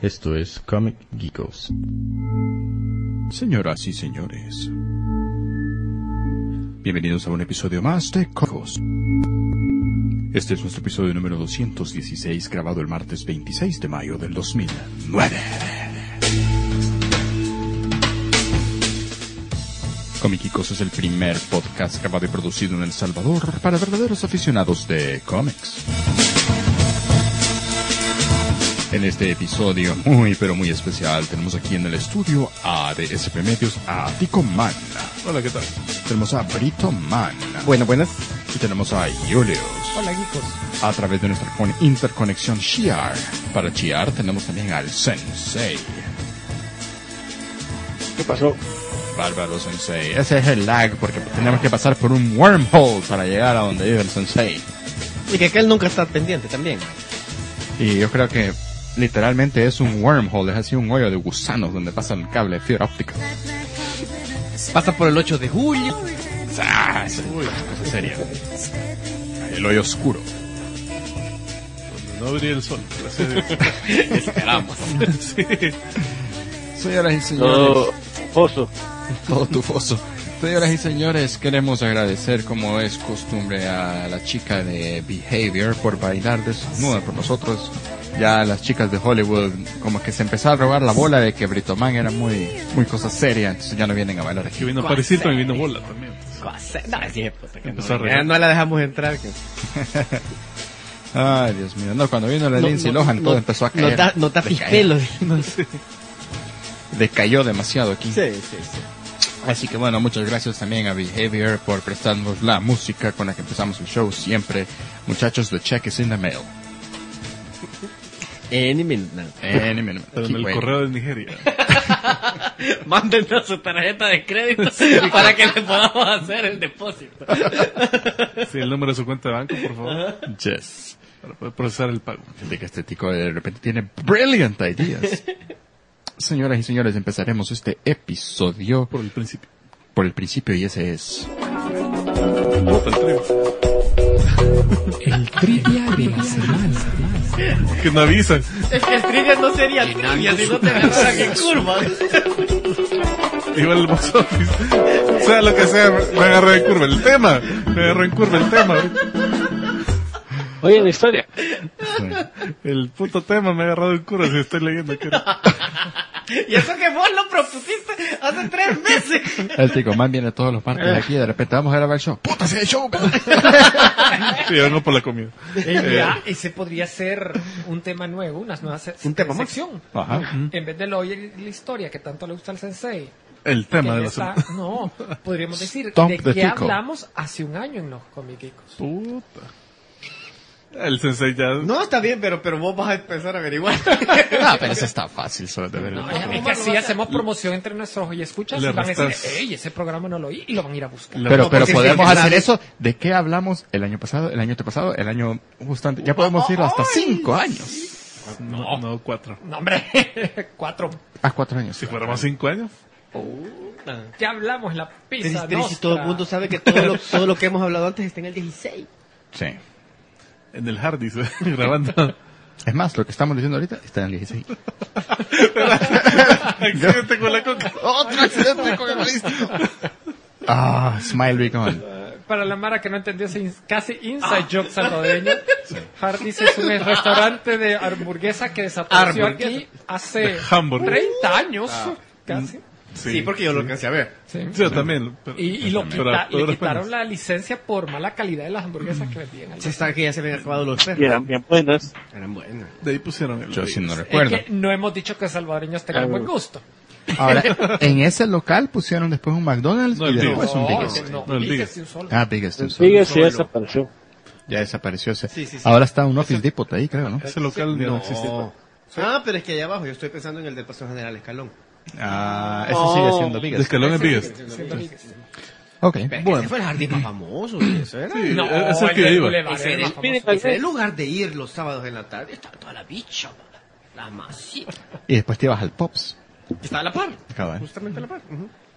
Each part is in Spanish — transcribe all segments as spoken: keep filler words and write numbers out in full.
Esto es Comic Geekos. Señoras y señores, bienvenidos a un episodio más de Cocos. Este es nuestro episodio número doscientos dieciséis, grabado el martes veintiséis de mayo del dos mil nueve. Comic Geekos es el primer podcast grabado y producido en El Salvador para verdaderos aficionados de cómics. En este episodio muy pero muy especial tenemos aquí en el estudio a de S P Medios a Tico Man. Hola, ¿qué tal? Tenemos a Brito Man. Bueno, buenas. Y tenemos a Julius. Hola, geekos. A través de nuestra con- interconexión Shiar. Para Shiar tenemos también al Sensei. ¿Qué pasó? Bárbaro Sensei. Ese es el lag porque tenemos que pasar por un wormhole para llegar a donde vive el Sensei. Y que aquel nunca está pendiente también. Y yo creo que literalmente es un wormhole, es así un hoyo de gusanos donde pasa el cable de fibra óptica. Pasa por el ocho de julio. Ah, esa es una cosa seria. El hoyo oscuro. No brilla el sol. Esperamos. Sí. Señoras y señores. Todo foso. Todo tu foso. Señoras y señores, queremos agradecer, como es costumbre, a la chica de Behavior por bailar desnuda por nosotros. Ya las chicas de Hollywood como que se empezó a robar la bola de que Brito Man era muy muy cosa seria, entonces ya no vienen a bailar aquí. Que vino Parisito y vino Bola también. No, es cierto. Que Empezó a no, reír. ya no la dejamos entrar. Que... Ay, Dios mío. No, cuando vino la No, Lindsay no, Lohan todo no, empezó a caer. No, da, no tapis Decayó. pelos. No sé. Decayó demasiado aquí. Sí, sí, sí. Así que bueno, muchas gracias también a Behavior por prestarnos la música con la que empezamos el show siempre. Muchachos, the check is in the mail. Any minute now. Any minute. Pero en Aquí, el güey. correo de Nigeria. Mándenos su tarjeta de crédito para que le podamos hacer el depósito. Sí, el número de su cuenta de banco, por favor. Yes. Para poder procesar el pago. Fíjate que este tico de repente tiene brilliant ideas. Señoras y señores, empezaremos este episodio Por el principio. por el principio y ese es... Bota el tren. El trivia de la semana. Que no avisan. Es que el trivia no sería trivia si no te agarran en curva. Igual el box office. Sea lo que sea, me agarró en curva el tema. Me agarró en curva el tema. Oye, la historia. El puto tema me ha agarrado en curva si estoy leyendo. Que era... Y eso que vos lo propusiste hace tres meses. El tico man viene todos los martes aquí y de repente vamos a grabar el show. ¡Puta, si hay show! Sí, vengo por la comida. Ya, ese podría ser un tema nuevo, una nueva se- Un tema más. sección. Ajá. En vez de lo oír la historia que tanto le gusta al sensei. El que tema de ya la está- semana. no, podríamos decir Stomp de the qué tico. hablamos hace un año en los Comic Geekos. Puta. El sensei ya... No, está bien, pero, pero vos vas a empezar a averiguar. Ah, pero eso está fácil solo de ver. No, es que así hacemos promoción entre nuestros y escuchas Le y van a decir, restas- ey, ese programa no lo oí, y lo van a ir a buscar. La- Pero, No, pero porque podemos sí, hacer claro. eso. ¿De qué hablamos el año pasado, el año pasado, el año justo antes? Ya podemos ir hasta cinco años. No, no, cuatro. No, hombre, cuatro. Ah, cuatro años. Si fuéramos cinco años. Ya hablamos en la Pero, pizza pero si nostra. todo el mundo sabe que todo lo, todo lo que hemos hablado antes está en el dieciséis. Sí. En el hard disk, grabando. Es más, lo que estamos diciendo ahorita está en el dieciséis. Accidente con la coca. ¡Otro accidente con el listo! Ah, Smile Be Gone. Para la Mara que no entendió ese ins- casi inside joke salvadoreño, Hardee's es un restaurante de hamburguesa que desapareció Hamburguesa. aquí hace Hamburger. treinta años, casi. Sí, porque yo lo alcancé a ver. Sí. Sí, yo también. pero- Y, y lo pero- quita- pero le quitaron apenas. la licencia por mala calidad de las hamburguesas que vendían. al Se está que ya se habían acabado los perros. Y eran bien buenas. Eran buenas. De ahí pusieron el... Yo sí no Es recuerdo. que no hemos dicho que salvadoreños tengan buen gusto. Ahora, en ese local pusieron después un McDonald's No, y el después Biggest. un No, Biggest. ese no, No, el Biggest Biggest. de un solo. Ah, Biggest. un solo. Sigue, sí, solo. desapareció. Ya desapareció ese. Sí, sí, sí. Ahora está un Office Depot ahí, creo, ¿no? Ese local ya no existe. Ah, pero es que allá abajo yo estoy pensando en el del Paseo General Escalón. Ah, ese sigue siendo El Biggest. escalón es biggest. Siendo Biggest. Ok. Bueno. Ese fue el jardín más famoso. y Eso era. Sí, No, es el que del iba. Boulevard Ese era era más el, famoso. ese era el lugar de ir los sábados en la tarde. Estaba toda la bicha, la masita. Y después te ibas al Pops. Estaba a la par. Cabal. Justamente a la par. Ujú.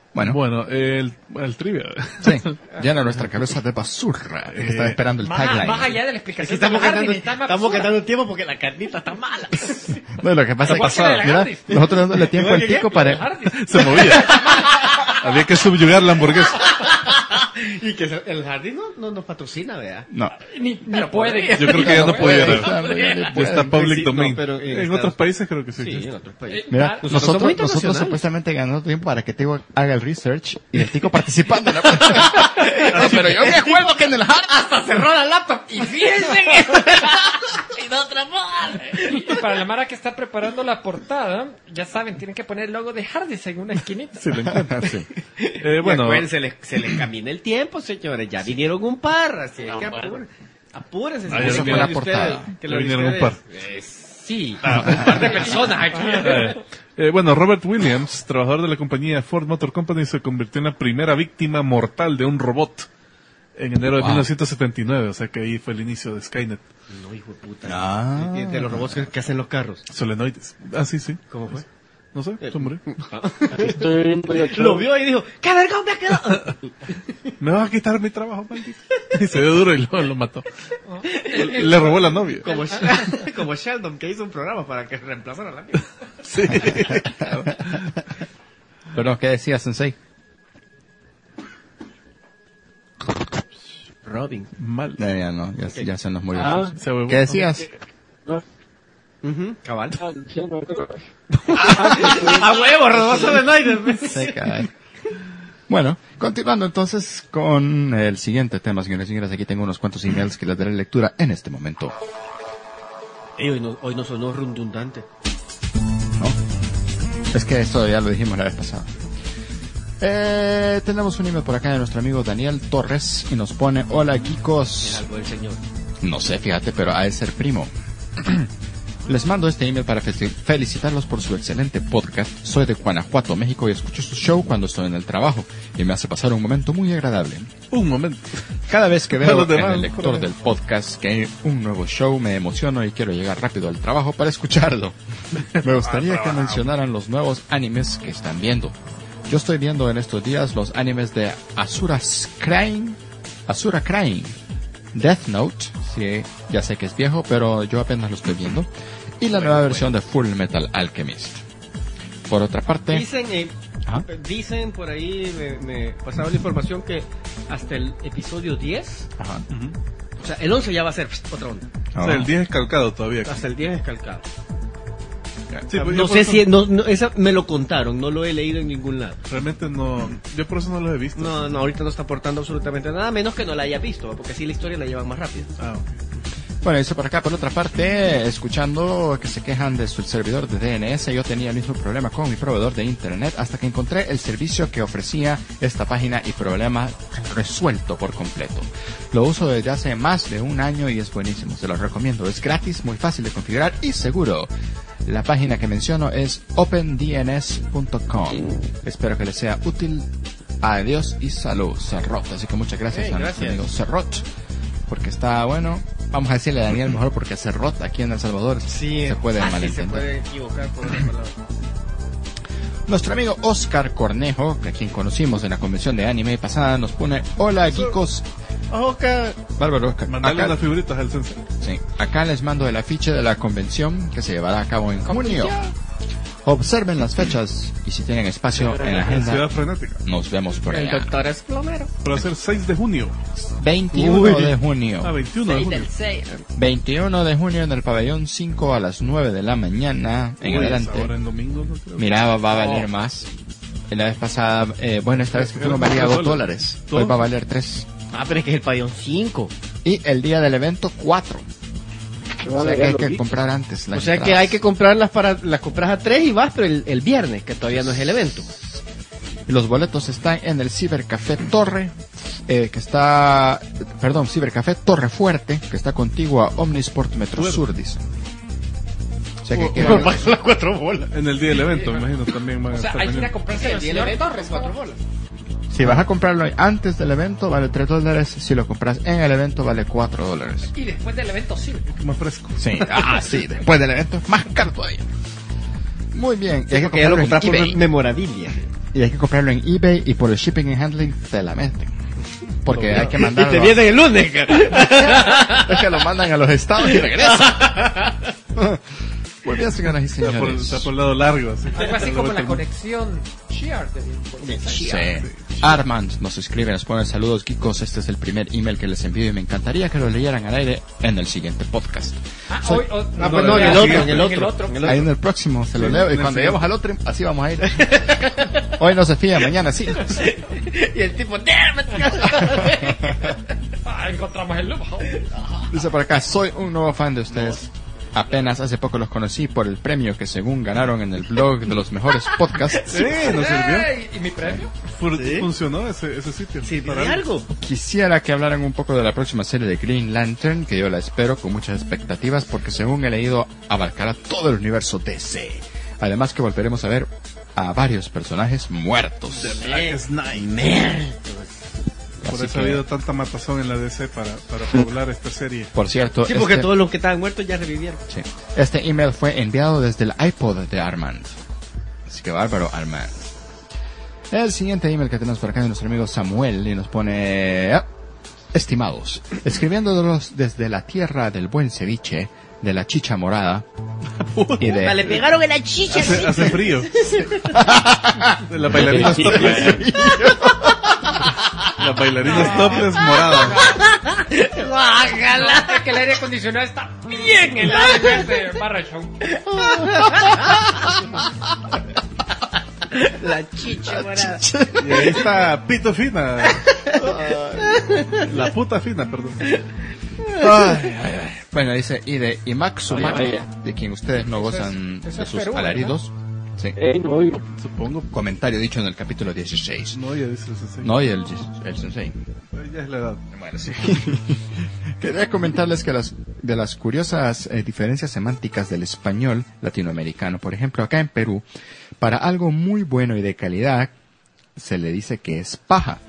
Bueno, Bueno, el, el trivia. sí, llena nuestra cabeza de basura. que está esperando el Más, tagline. más allá de la Es que explicación estamos de Hardy, ganando, está más estamos absurda. ganando tiempo porque la carnita está mala. No, lo que pasa es Pasada. que, mira, nosotros dándole tiempo al tico para... Hardy. Se movía. Había que subyugar la hamburguesa. Y que se- el jardín no, no nos patrocina, vea. No. Ni, ni puede. Yo creo que ya no pudiera. puede. Ya está public Sí, no, domain. pero en en Estados- otros países creo que sí. Sí, en existe. otros países. Mira, Ah, nosotros nosotros, somos nosotros internacionales. supuestamente ganando tiempo para que Tico haga el research y el Tico participando en la No, pero yo me acuerdo que en el hard Hasta cerró la laptop. Y fíjense que... y no otra madre. Y para la Mara que está preparando la portada, ya saben, tienen que poner el logo de Hardy en una esquinita. Sí, lo encuentro. sí. Eh, bueno, Bueno, se les, se les camina el tiempo, señores. Ya vinieron un par, así que apúrense. Apúrense. Ah, si ya quieren vinieron que la lo de portada. ustedes- que Ya lo de vinieron un ustedes, par. eh, sí. Un par de personas aquí. eh, eh, bueno, Robert Williams, trabajador de la compañía Ford Motor Company, se convirtió en la primera víctima mortal de un robot en enero de Wow. mil novecientos setenta y nueve, o sea que ahí fue el inicio de Skynet. No, hijo de puta. Ah. De, de los robots que, que hacen los carros. Solenoides. Ah, sí, sí. ¿Cómo fue? No sé, se murió. Estoy viendo yo Lo vio y dijo, ¡qué vergón me ha quedado! Me vas a quitar mi trabajo, maldito. Y se dio duro y lo, lo mató. Le robó la novia. Como, Sh- como Sheldon, que hizo un programa para que reemplazara a la mía. Sí. Pero, ¿qué decía Sensei? Robin. Mal. No, ya no, ya, ya se nos murió. Ah. Se huevó. ¿Qué decías? no, Ujú, cabal. ah, sí, no, no. ¡A huevo, roboso de Naiden! Se cae. Bueno, continuando entonces con el siguiente tema, señores y señores. Aquí tengo unos cuantos emails que les daré lectura en este momento. Hoy no, hoy no sonó redundante. ¿No? Es que esto ya lo dijimos la vez pasada. Eh, tenemos un email por acá de nuestro amigo Daniel Torres y nos pone: hola geekos. Algo del señor. No sé, fíjate, pero ha de ser primo. Les mando este email para fe- felicitarlos por su excelente podcast. Soy de Guanajuato, México, y escucho su show cuando estoy en el trabajo y me hace pasar un momento muy agradable. Un momento. Cada vez que A veo los en demás, el lector por ahí. del podcast que hay un nuevo show, me emociono y quiero llegar rápido al trabajo para escucharlo. Me gustaría que mencionaran los nuevos animes que están viendo. Yo estoy viendo en estos días los animes de Asura Crane, Asura Crane, Death Note, sí, ya sé que es viejo, pero yo apenas lo estoy viendo, y la nueva versión de Full Metal Alchemist. Por otra parte, Dicen, eh, Ajá. dicen por ahí, me, me pasaron la información que hasta el episodio diez, ajá, o sea, el once ya va a ser pst, otra onda. O sea, el diez es calcado todavía. Hasta el diez es calcado. Sí, pues yo no por sé eso- si, no, no, esa me lo contaron, no lo he leído en ningún lado. Realmente no. Yo por eso no los he visto. No, no, ahorita no está aportando absolutamente nada, menos que no la haya visto, porque así la historia la llevan más rápido. Ah, ok. bueno, dice por acá, por otra parte, escuchando que se quejan de su servidor de D N S, yo tenía el mismo problema con mi proveedor de internet hasta que encontré el servicio que ofrecía esta página y problema resuelto por completo. Lo uso desde hace más de un año y es buenísimo, se lo recomiendo, es gratis, muy fácil de configurar y seguro. La página que menciono es open d n s punto com. Espero que les sea útil. Adiós y salud, Cerrot. Así que muchas gracias Hey, a nuestro gracias. amigo Cerrot, porque está bueno. Vamos a decirle a Daniel mejor porque Cerrot aquí en El Salvador se puede fácil malentender. se puede equivocar por una palabra. Nuestro amigo Oscar Cornejo, a quien conocimos en la convención de anime pasada, nos pone: hola geekos. Oscar, Bárbaro Oscar. Mandarle Acá, unas figuritas al sensei. sí, acá les mando el afiche de la convención que se llevará a cabo en junio. Observen las fechas y si tienen espacio en la En Ciudad agenda, Frenética. nos vemos por el allá. doctor es plomero. Pero va a ser seis de junio. veintiuno Uy. de junio. Ah, veintiuno de junio. veintiuno de junio en el pabellón cinco a las nueve de la mañana en Uy, adelante. ahora en domingo no creo. Mira, va a valer más. La vez pasada, eh, bueno, esta vez que fuimos valía dos dólares. Hoy va a valer tres. Ah, pero es que es el pabellón cinco. Y el día del evento, cuatro. O sea que hay que comprar antes las O sea que entradas. hay que comprarlas para, las compras a tres y vas, pero el, el viernes, que todavía no es el evento. Los boletos están en el Cibercafé Torre, eh, que está, perdón, Cibercafé Torre Fuerte, que está contiguo a Omnisport Metro Fuerte. Sur, dice. O sea que Oh, quieren- oh, las cuatro bolas. En el día del evento, me imagino, también van a O sea, estar hay que ir a vendiendo. comprarse el señor Torres, cuatro bolas. si vas a comprarlo antes del evento vale tres dólares, si lo compras en el evento vale cuatro dólares. Y después del evento sí. Más fresco. Sí, ah, sí, después del evento más caro todavía. Muy bien, y hay que Porque ya lo comprarlo compras en por eBay. memorabilia. y hay que comprarlo en eBay y por el shipping and handling te la meten. Porque hay que Y mandarlo. te viene el lunes. Es que lo mandan a los estados y regresan. Muy bien, señoras y Está por, señores. está por el lado largo. Así, Algo así Dando como vuelta la al mundo. conexión Shear de Sí. Armand nos escribe, nos pone saludos geekos, este es el primer email que les envío y me encantaría que lo leyeran al aire en el siguiente podcast. Ah, Soy- hoy, oh, Ah, pues no, en el otro, en el en otro. En el Ahí en el próximo se lo Sí, leo y en el cuando siguiente. lleguemos al otro, así vamos a ir. Hoy no se fía, mañana sí. Y el tipo, damn it. Ah, encontramos el loophole. Dice por acá, soy un nuevo fan de ustedes. Apenas hace poco los conocí por el premio que según ganaron en el blog de los mejores podcasts. Sí, nos sirvió. Ey, ¿y mi premio? Fur- Sí. Funcionó ese, ese sitio. ¿Sirvió Para de algo? Quisiera que hablaran un poco de la próxima serie de Green Lantern, que yo la espero con muchas expectativas porque según he leído abarcará todo el universo D C. Además que volveremos a ver a varios personajes muertos. Black Knight. Mertos. Por Así eso que- ha habido tanta matazón en la D C para, para poblar esta serie. Por cierto, Sí, porque este- todos los que estaban muertos ya revivieron. sí, este email fue enviado desde el iPod de Armand. Así que bárbaro, Armand. El siguiente email que tenemos por acá de nuestro amigo Samuel y nos pone... ah, estimados, escribiéndolos desde la tierra del buen ceviche, de la chicha morada y de... Le pegaron en la chicha. Hace, hace frío. La bailarina topless. La bailarina topless morada. Guácala. Es que el aire acondicionado está bien helado en este barrachón. La chicha morada. Y ahí está Pito Fina. La puta fina, perdón. Ay, ay, ay. Bueno, dice, y de Imaxumak, Ay, de quien ustedes no gozan Eso es- eso de es sus Perú, alaridos. Sí. Eh, no oigo. Supongo. Comentario dicho en el capítulo dieciséis. No, ya dices así. No, y el, el sensei. Ya es la edad. Bueno, sí. Quería comentarles que las, de las curiosas eh, diferencias semánticas del español latinoamericano, por ejemplo, acá en Perú, para algo muy bueno y de calidad, se le dice que es paja.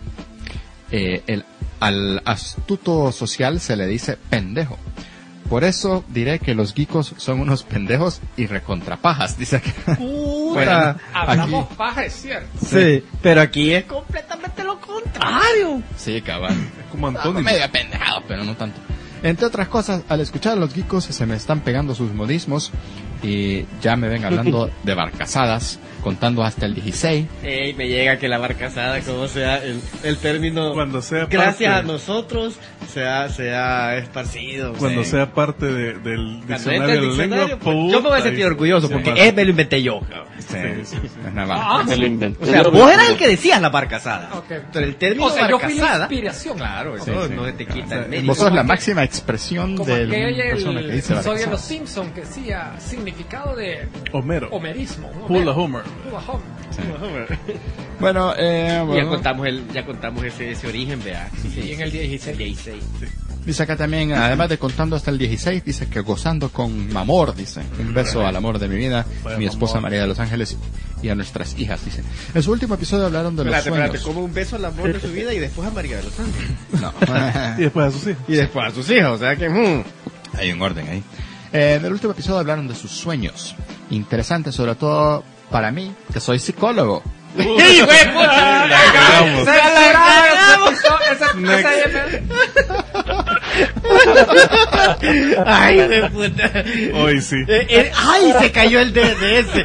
Eh, el, al astuto social se le dice pendejo. Por eso diré que los geekos son unos pendejos y recontrapajas, dice aquí. Puta. Hablamos paja, es cierto. Sí, pero aquí es completamente lo contrario. Sí, cabal. Es como Antonio. Antonio. Medio pendejado, pero no tanto. Entre otras cosas, al escuchar a los geekos se me están pegando sus modismos y ya me ven hablando de barcazadas, contando hasta el dieciséis. Ey, me llega que la barcazada, como sea, el, el término, Cuando sea gracias parte- a nosotros, se ha, se ha esparcido. Cuando sí. sea parte de, del Cuando diccionario entre el de la diccionario, lengua, pues, puta, yo me voy a sentir y- orgulloso sí, porque pasa. es me lo inventé yo. cabrón. Sí, Sí, sí, sí. es nada más. Ah, Me lo inventé. O sea, vos eras el que decías la barcazada. Ok. Pero el término O sea, yo fui la barcazada, inspiración. claro, Sí, eso sí. no se te quita O sea, el mérito. Vos sos Como la aquel- máxima expresión Como de aquel una persona que el dice episodio de barcazada. Los Simpsons que decía significado de Homero. homerismo. un Pull a Homero. Homer. Pull a Homer. Bueno, eh, Ya bueno, contamos el, ya contamos ese, ese origen, vea. Y en el dieciséis. dieciséis. dice acá también, además de contando hasta el dieciséis, dice que gozando con amor, dice. Un beso al amor de mi vida, Vaya mi esposa amor. María de los Ángeles y a nuestras hijas, dice. En su último episodio hablaron de los Espérate, espérate, sueños. como un beso al amor de su vida y después a María de los Ángeles. No. Y después a sus hijos. Y después a sus hijos, o sea que... mm. Hay un orden ahí. Eh, en el último episodio hablaron de sus sueños. Interesante, sobre todo para mí, que soy psicólogo. ¡Hijo de puta! cagamos. ¡Se la cagamos! ¡Ay, de puta! Hoy sí. Eh, eh, ¡Ay, se cayó el D D S!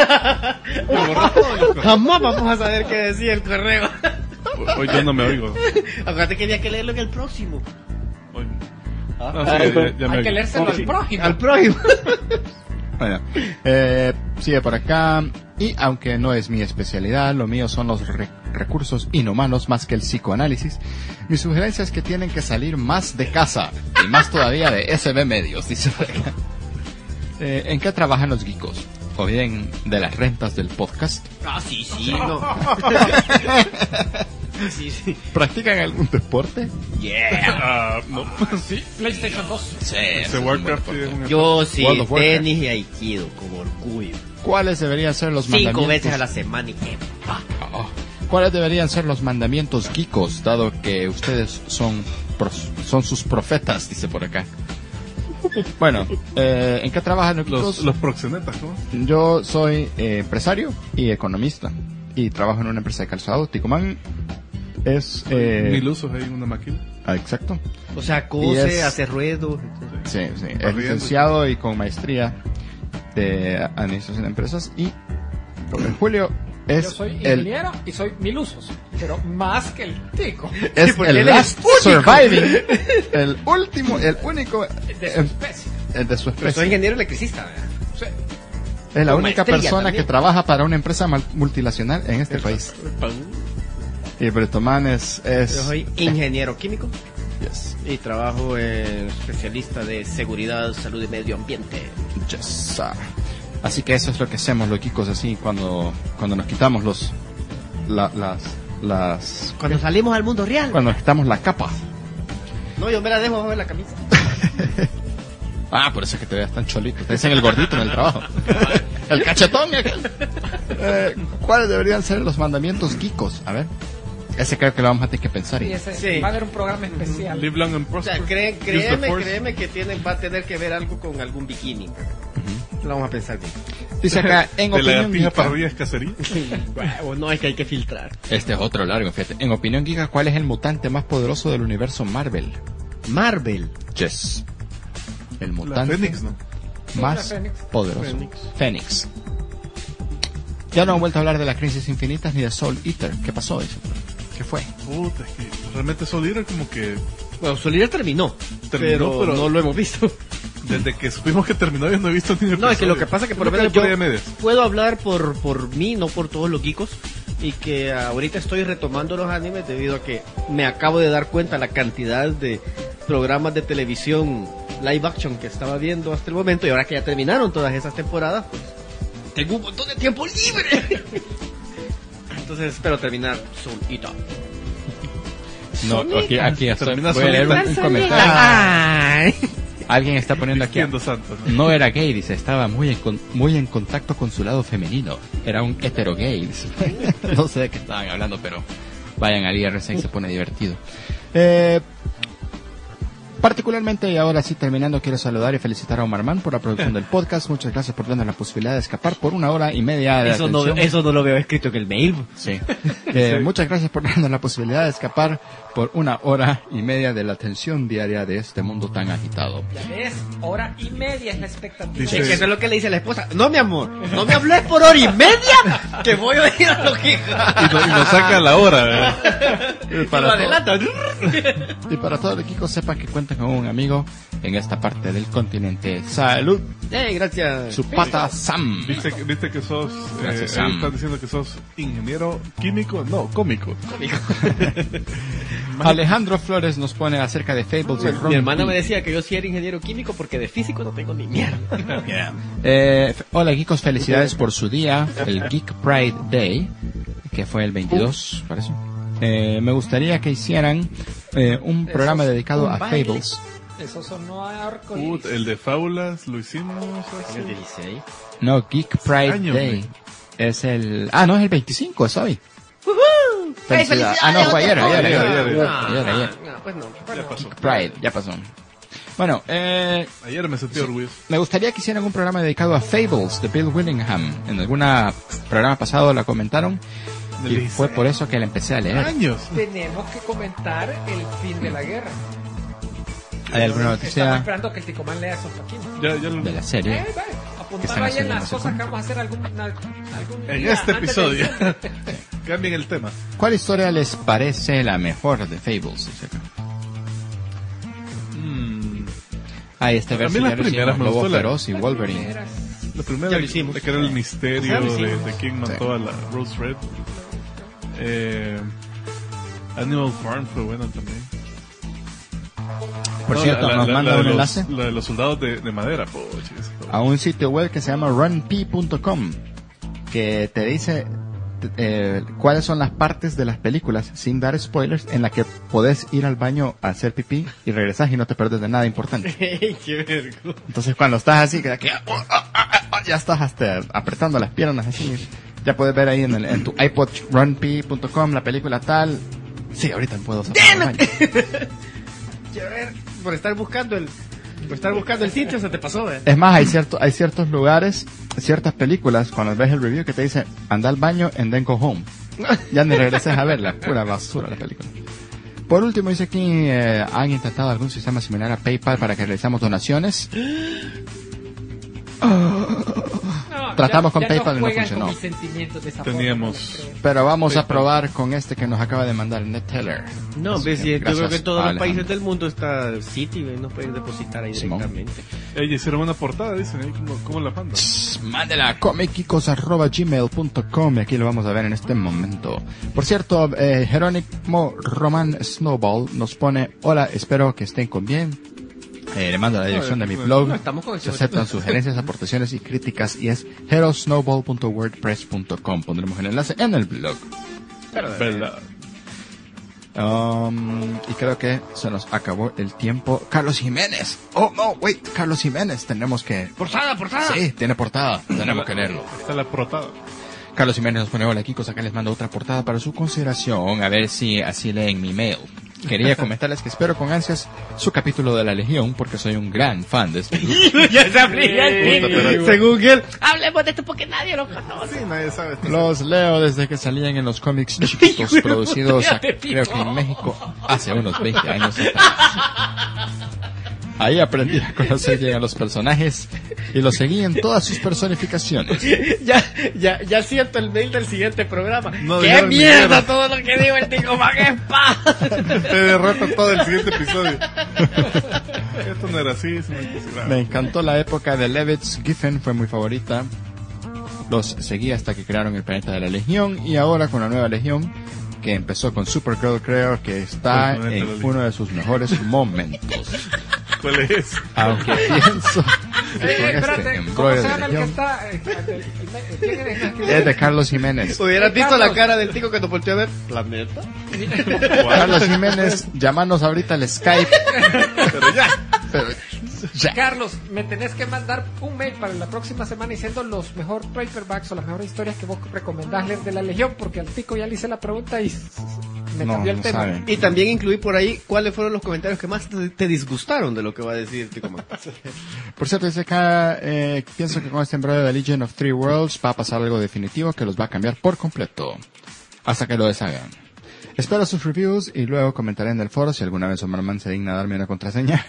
Jamás vamos a saber qué decía el correo. Hoy yo no me oigo. Acuérdate que había que leerlo en el próximo. Hoy. Ah, No, sí, ya, ya me Hay que oigo. leérselo al prójimo. Al próximo. Bueno, eh, sigue por acá. Y aunque no es mi especialidad, lo mío son los re- recursos inhumanos más que el psicoanálisis. Mi sugerencia es que tienen que salir más de casa y más todavía de S B Medios, dice por acá. Eh, ¿En qué trabajan los geekos? ¿O bien de las rentas del podcast? Ah, sí, sí, no. Sí, sí. ¿Practican algún deporte? Yeah. Ah, no. Sí, PlayStation dos. Sí. Ese Warcraft sí es un- Yo sí, World of Warcraft. tenis y aikido, con orgullo. ¿Cuáles deberían ser los Cinco mandamientos? veces a la semana y qué. pa. Oh. ¿Cuáles deberían ser los mandamientos geekos, dado que ustedes son pros- son sus profetas, dice por acá? Bueno, eh, ¿en qué trabajan los geekos? Los, los proxenetas, ¿no? Yo soy eh, empresario y economista. y trabajo en una empresa de calzado. Ticomán es... Eh, Mil usos ahí en una máquina. ah, exacto. O sea, Y cose, es- hace ruedo. Sí, sí. Es Corriendo. licenciado y con maestría de administración de empresas. Y Julio es Yo soy el, ingeniero y soy mil usos, pero más que el tico es porque el él es last surviving, el último, el único de su eh, especie. el de su Pero soy especie. ingeniero electricista. ¿verdad? Sí. Es la con única maestría persona también. que trabaja para una empresa mal- multinacional en este país. Y Bretomán es... es Yo soy ingeniero químico yes, y trabajo en especialista de seguridad, salud y medio ambiente. yes, ah. Así que eso es lo que hacemos los Kikos así cuando, cuando nos quitamos los... la- las... las Cuando salimos al mundo real. cuando nos quitamos la capa. No, yo me la dejo bajo de la camisa. Ah, por eso es que te veas tan cholito. Te dicen el gordito en el trabajo. El cachetón. aquel. Eh, ¿Cuáles deberían ser los mandamientos Kikos? A ver. Ese creo que lo vamos a tener que pensar. Y Y... ese Sí. va a haber un programa especial. Live long and O sea, prosper. cree- Use the créeme, force. créeme que tiene, va a tener que ver algo con algún bikini. Lo vamos a pensar bien. Dice acá, en De la opinión gatija Giga, parrilla es cacería. Huevo, no, es que hay que filtrar. este es otro largo, fíjate. En opinión Giga, ¿cuál es el mutante más poderoso del universo Marvel? Marvel. Yes. El La mutante Fénix, ¿no? más la Fénix. poderoso. Fénix. Fénix. Ya no han vuelto a hablar de las crisis infinitas ni de Soul Eater. ¿Qué pasó? Dice. ¿Qué fue? Puta, es que realmente Soul Eater como que Bueno, Solider terminó, Terminó, pero, pero- no lo hemos visto. desde que supimos que terminó yo no he visto ni un No, es que lo episodio. que pasa es que por Yo lo me menos quedé por ahí yo a medias. puedo hablar por, por mí, no por todos los geekos, y que ahorita estoy retomando los animes debido a que me acabo de dar cuenta la cantidad de programas de televisión live action que estaba viendo hasta el momento, y ahora que ya terminaron todas esas temporadas, pues tengo un montón de tiempo libre. Entonces espero terminar Soul Eater. No, aquí, aquí estoy. Termina Voy a leer un, solita. un comentario. Ay. Alguien está poniendo aquí. Siendo santo, ¿no? No era gay, dice, estaba muy en, con- muy en contacto con su lado femenino. Era un hetero gay. dice. No sé de qué estaban hablando, pero vayan al I R C y se pone divertido. Eh, particularmente, y ahora sí terminando, quiero saludar y felicitar a Omar Man por la producción del podcast. Muchas gracias por darnos la posibilidad de escapar por una hora y media de Eso no, atención. eso no lo veo escrito en el mail. Sí. Eh, muchas gracias por darnos la posibilidad de escapar por una hora y media de la atención diaria de este mundo tan agitado. Ya ves, hora y media es la expectativa. Dice- Es que eso es lo que le dice la esposa. No, mi amor, no me hables por hora y media, que voy a ir a lo que... Y, no- y nos saca la hora, ¿verdad? Y Lo para, todo- adelanta. y para todo el equipo, sepan que cuentan con un amigo en esta parte del continente. Salud, Eh, gracias. su pata Sam. ¿Viste, que- viste que sos, eh, Gracias, ahí Sam. están diciendo que sos ingeniero químico, no, cómico. Alejandro Flores nos pone acerca de Fables y Mi hermana me decía que yo sí era ingeniero químico porque de físico no tengo ni mierda. Eh, f- hola geekos, felicidades por su día, el Geek Pride Day, que fue el veintidós, parece. Eh, me gustaría que hicieran eh, un programa es dedicado un a baile. Fables. Eso sonó a arco Put, el de fábulas lo hicimos hace- El dieciséis. No, Geek Pride Año, Day. güey. Es el... Ah, no, es el veinticinco, es hoy. Felicidades. ¡Felicidades! Ah, no, fue ayer, ayer, ayer, ayer, ayer, ayer. Ah, ayer, ayer. no, pues no. Ya pasó. Geek Pride, ya pasó. Bueno, eh, Ayer me sentí orgulloso. me gustaría que hicieran un programa dedicado a Fables de Bill Willingham. En algún programa pasado la comentaron Del y fue dieciséis. por eso que la empecé a leer. Años. Tenemos que comentar el fin de la guerra. ¿Hay alguna Estamos noticia esperando que el Ticomán lea esos paquines. Ya, ya lo- de la Eh, serie? vale, Que están apuntalo ahí en haciendo las no sé cosas cuánto. que vamos a hacer algún, algún En día este antes de episodio. diciembre. Cambien el tema. ¿Cuál historia les parece la mejor de Fables? Dice acá. Mm, Ah, y este A mí verso las ya lo primeras hicimos, me Lobo gustó la- Feroz y Wolverine. Primeras. la primera Ya lo hicimos. de que era el misterio Ya lo de, hicimos. de quién mató a la Rose Red. Eh, Animal Farm fue buena también. Por No, cierto, la- nos la- manda la de un los- enlace La de los soldados de, de madera, pochis. a un sitio web que se llama runp punto com, que te dice eh, cuáles son las partes de las películas, sin dar spoilers, en la que podés ir al baño a hacer pipí y regresás y no te perdes de nada importante. ¡Qué vergo! Entonces cuando estás así, que, que- oh, oh, oh, oh, ya estás hasta apretando las piernas así, ya puedes ver ahí en, el, en tu iPod runp punto com la película tal. Sí, ahorita puedo sacar el baño. Quiero ver, por estar buscando el Por estar buscando el sitio se te pasó, ¿eh? Es más, hay, cierto, hay ciertos lugares, ciertas películas, cuando ves el review que te dice, anda al baño and then go home. Ya ni regreses a verla, pura basura la película. Por último, dice aquí, eh, ¿han intentado algún sistema similar a PayPal para que realizamos donaciones? No, Tratamos ya- con ya PayPal y no juegan funcionó. con mis sentimientos de esa forma, Teníamos- no creo. Pero vamos a PayPal. probar con este que nos acaba de mandar NetTeller. No, Así pues que sí, yo creo que gracias en todos a los países Alejandro. del mundo está City, güey, no pueden depositar ahí Simón. directamente. Ella hicieron una portada, dicen ahí, ¿cómo, cómo la mandan? Mándela a comicicos arroba gmail punto com y aquí lo vamos a ver en este momento. Por cierto, eh, Jerónimo Román Snowball nos pone, hola, espero que estén con bien. Eh, le mando la dirección de mi blog. no, estamos con Se eso. aceptan sugerencias, aportaciones y críticas y es herosnowball punto wordpress punto com. Pondremos el enlace en el blog. ¿Verdad? Um, y creo que se nos acabó el tiempo. Carlos Jiménez. Oh, no, wait, Carlos Jiménez. Tenemos que... Portada, portada. Sí, tiene portada. Tenemos que leerlo. Está la portada. Carlos Jiménez nos pone, hola Kikos, acá les mando otra portada para su consideración, a ver si así leen mi mail. Quería comentarles que espero con ansias su capítulo de la Legión, porque soy un gran fan de este grupo. Ya se abría el título. Según él, hablemos de esto porque nadie lo conoce. Sí, nadie sabe. esto. Los leo desde que salían en los cómics chiquitos producidos, a- creo que en México, hace unos veinte años atrás. Ahí aprendí a conocer bien a los personajes y los seguí en todas sus personificaciones. Ya, ya, ya siento el mail del siguiente programa. No ¡Qué dijeron ni mierda mierda. todo lo que digo el Tico Man es pa! Te derrota todo el siguiente episodio. Esto no era así, es una cosa. Me encantó la época de Levitz Giffen, fue mi favorita. Los seguí hasta que crearon el planeta de la Legión y ahora con la nueva Legión, que empezó con Supergirl, creo que está El planeta de la en Legión. uno de sus mejores momentos. ¿Cuál es? Aunque pienso que Eh, con espérate, este ¿cómo embrollo se de llama el que Legión está? Eh, el- el- el- ¿Quién es el que- es de Carlos Jiménez. Hubieras visto Carlos. la cara del Tico que nos volteó a ver. ¿La neta? Carlos Jiménez, llamanos ahorita al Skype. Pero ya. Pero ya. Carlos, me tenés que mandar un mail para la próxima semana diciendo los mejores paperbacks o las mejores historias que vos recomendás leer de la Legión, porque al Tico ya le hice la pregunta y me No, cambió el no tema. saben. Y también incluí por ahí cuáles fueron los comentarios que más te, te disgustaron de lo que va a decir Tico Man. Por cierto, dice acá, eh, pienso que con este embrollo de Legion of Three Worlds va a pasar algo definitivo que los va a cambiar por completo. Hasta que lo deshagan. Espero sus reviews y luego comentaré en el foro si alguna vez Omarman se digna darme una contraseña.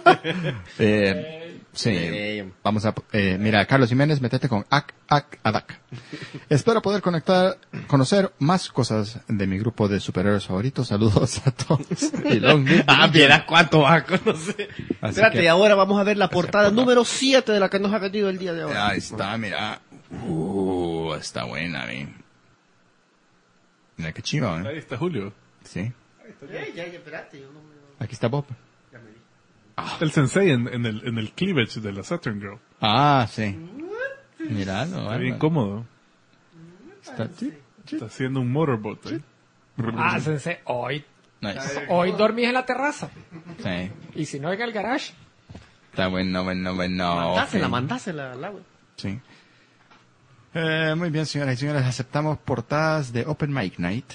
eh, sí, Eh. vamos a... Eh, mira, Carlos Jiménez, métete con ac, ac, adac. Espero poder conectar, conocer más cosas de mi grupo de superhéroes favoritos. Saludos a todos. Y long live the Ah, Legion. vieras cuánto va a conocer. Así Espérate, que- y ahora vamos a ver la portada número siete de la que nos ha vendido el día de hoy. Ahí está, mira. Uh, está buena, eh. Mira qué chiva, Ahí ¿eh? está Julio. Sí. Eh, ya, ya, espérate, yo no me- Aquí está Bob. El sensei en, en, el, en el cleavage de la Saturn Girl. Ah, sí. Míralo, Está bien bárbaro. cómodo. Está sí. Está haciendo un motorboat ahí. Ah, sensei, hoy, Nice. hoy dormís en la terraza. Sí. Y si no, en el garage. Está bueno, bueno, bueno. Mandásela, ok. mandásela al agua. Sí. Eh, muy bien, señoras y señores. Aceptamos portadas de Open Mic Night.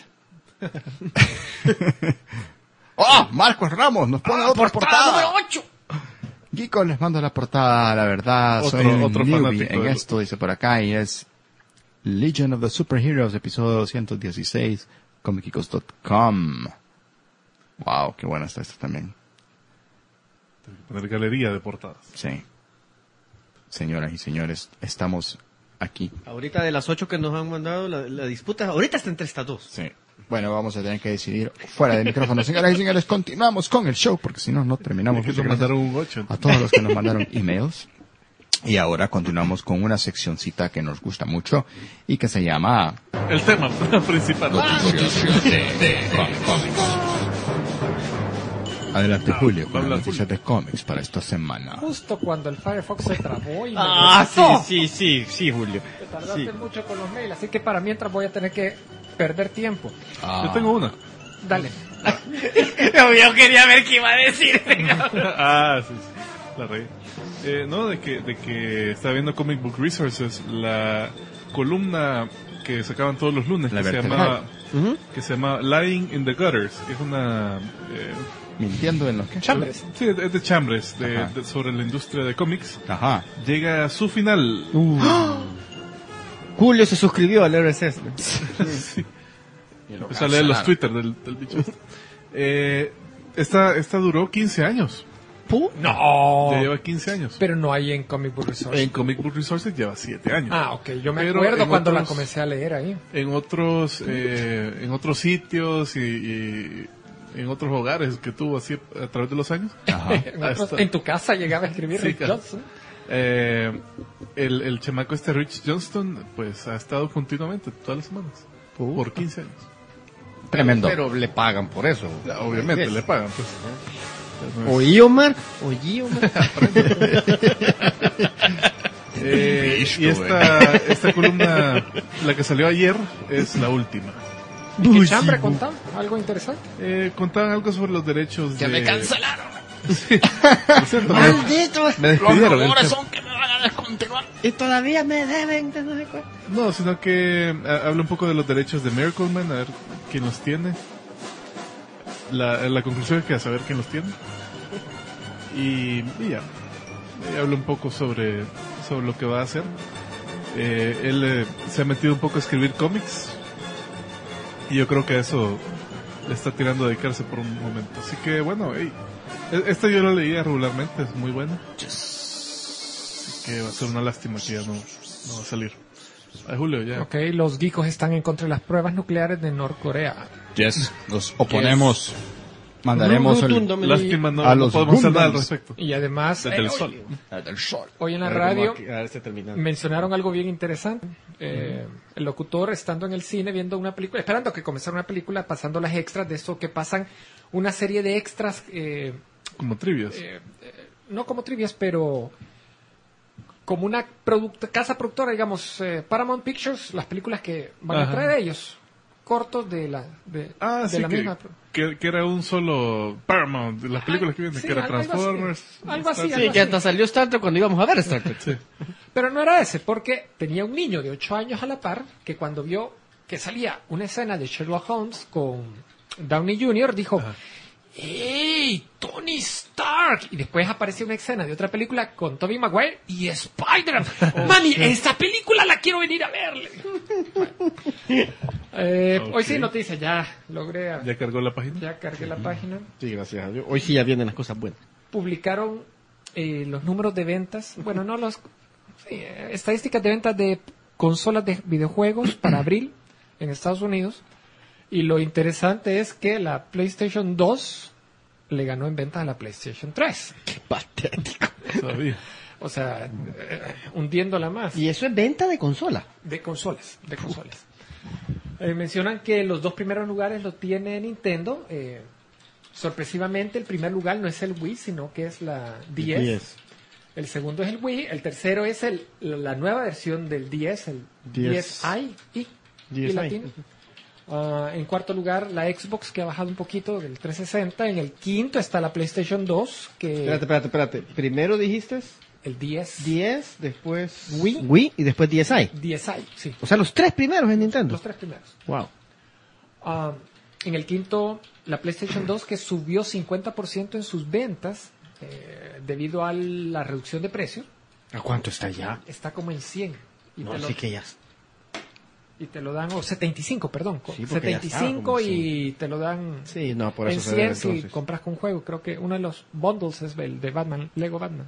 ¡Oh! Marcos Ramos nos pone otra portada. ocho. Geeko, les mando la portada, la verdad, Otro- soy un otro newbie fanático en de- esto, dice por acá, y es Legion of the Superheroes, episodio doscientos dieciséis, comicicos punto com. Wow, qué bueno está esto también. Poner galería de portadas. Sí. Señoras y señores, estamos aquí. Ahorita de las ocho que nos han mandado, la, la disputa, ahorita está entre estas dos. Sí. Bueno, vamos a tener que decidir fuera de micrófono. Señoras y señores, continuamos con el show, porque si no, no terminamos. Que Muchas nos gracias mandaron un ocho. a todos los que nos mandaron emails. Y ahora continuamos con una seccioncita que nos gusta mucho y que se llama El tema principal. Noticias de, de cómics. Adelante, Julio, con habla las noticias de cómics para esta semana. Justo cuando el Firefox se trabó y me Ah, sí, desató. sí, sí, sí, Julio. Te tardaste mucho con los mails, así que para mientras voy a tener que perder tiempo. Ah, Yo tengo una. Dale. Yo quería ver qué iba a decir. Ah, sí, sí. La reí. Eh, no, de que, de que estaba viendo Comic Book Resources, la columna que sacaban todos los lunes, La que se vertebral. llamaba, que se llama Lying in the Gutters, que es una, eh, mintiendo en lo que... Chambres. Sí, es de Chambres, de, Ajá. de- sobre la industria de cómics. Ajá. Llega a su final. Julio se suscribió al R S S. Sí. Empezó a leer los Twitter del, del bicho este. Eh, esta, esta duró quince años. No. Ya lleva quince años. Pero no hay en Comic Book Resource. En Comic Book Resources lleva siete años. Ah, ok. Yo me Pero acuerdo en cuando la otros- comencé a leer ahí. En otros, eh, en otros sitios y, y en otros hogares que tuvo así a través de los años. Ajá. En, otros- Hasta- en tu casa llegaba a escribir Sí, Rick claro. Johnson. Eh, el, el chamaco este Rich Johnston pues ha estado continuamente todas las semanas por quince años. Tremendo. Pero le pagan por eso. Ya, obviamente le pagan pues. Oí, Omar. Oí, Omar. Eh, Bicho, y esta, esta columna, la que salió ayer, es la última. ¿Y qué chambre contaba? Algo interesante. Eh, contaban algo sobre los derechos Que de... me cancelaron. Lo siento, me, ¡Malditos! me Los despidieron. rumores El- son que me van a descontinuar. Y todavía me deben de no sé cuál. No, sino que eh, habla un poco de los derechos de Miracle Man, a ver quién los tiene. La, la conclusión es que a saber quién los tiene. Y, y ya. Eh, habla un poco sobre, sobre lo que va a hacer. Eh, él eh, se ha metido un poco a escribir cómics. Y yo creo que a eso le está tirando a dedicarse por un momento. Así que bueno, hey, e- esta yo la leía regularmente, es muy buena. Así que va a ser una lástima que ya no, no va a salir. Ay, Julio, ya. Ok, los geekos están en contra de las pruebas nucleares de Norcorea. Yes. Nos oponemos. Mandaremos el... Rotundo, me Lástima, no, a no los podemos hacer nada al Gundams. respecto. Y además, Desde eh, el hoy- sol. del sol. hoy en la A ver radio cómo aquí- a ver si termina. mencionaron algo bien interesante. Eh, El locutor estando en el cine viendo una película, esperando que comenzara una película, pasando las extras de eso que pasan una serie de extras, eh, Como trivias. eh, eh, no como trivias, pero como una product- casa productora, digamos, eh, Paramount Pictures, las películas que van Ajá. a traer ellos, cortos de la, de, ah, de sí, la que, misma. que, que era un solo Paramount, de las películas que vienen, Sí, que era algo así. Transformers. Algo así, Star algo Sí, que hasta salió Star Trek cuando íbamos a ver Star Trek. Sí. Pero no era ese, porque tenía un niño de ocho años a la par que cuando vio que salía una escena de Sherlock Holmes con Downey junior, dijo, ¡Hey, Tony Stark! Y después apareció una escena de otra película con Tobey Maguire y Spider-Man. Mami, esta película la quiero venir a ver. Bueno. Eh, Ok. Hoy sí, noticias, ya logré, a- ¿Ya cargó la página? ya cargué la página. Sí, gracias a Dios. Hoy sí ya vienen las cosas buenas. Publicaron eh, los números de ventas, bueno, no los sí, eh, estadísticas de ventas de consolas de videojuegos para abril en Estados Unidos. Y lo interesante es que la PlayStation dos le ganó en ventas a la PlayStation tres. Qué patético. Todavía. O sea, eh, hundiéndola más. Y eso es venta de consola. De consolas, de consolas. Eh, mencionan que los dos primeros lugares lo tiene Nintendo. Eh, sorpresivamente, el primer lugar no es el Wii, sino que es la D S. diez. El segundo es el Wii. El tercero es el, la nueva versión del D S, el diez. D S i. I, diez i. latino. Ah, en cuarto lugar, la Xbox, que ha bajado un poquito del trescientos sesenta. En el quinto está la PlayStation dos, que Espérate, espérate, espérate. Primero dijiste el D S. diez, después Wii. Wii y después D S i. D S i, sí. O sea, los tres primeros en Nintendo. Los tres primeros. Wow. Ah, en el quinto, la PlayStation dos, que subió cincuenta por ciento en sus ventas eh, debido a la reducción de precio. ¿A cuánto está ya? Está como en cien. Y, No, te, lo, sí que ya. y te lo dan, o setenta y cinco, perdón. Sí, porque ya setenta y estaba cinco como y te lo dan Sí, no, por eso en se debe cien si entonces. compras con juego. Creo que uno de los bundles es el de Batman, Lego Batman.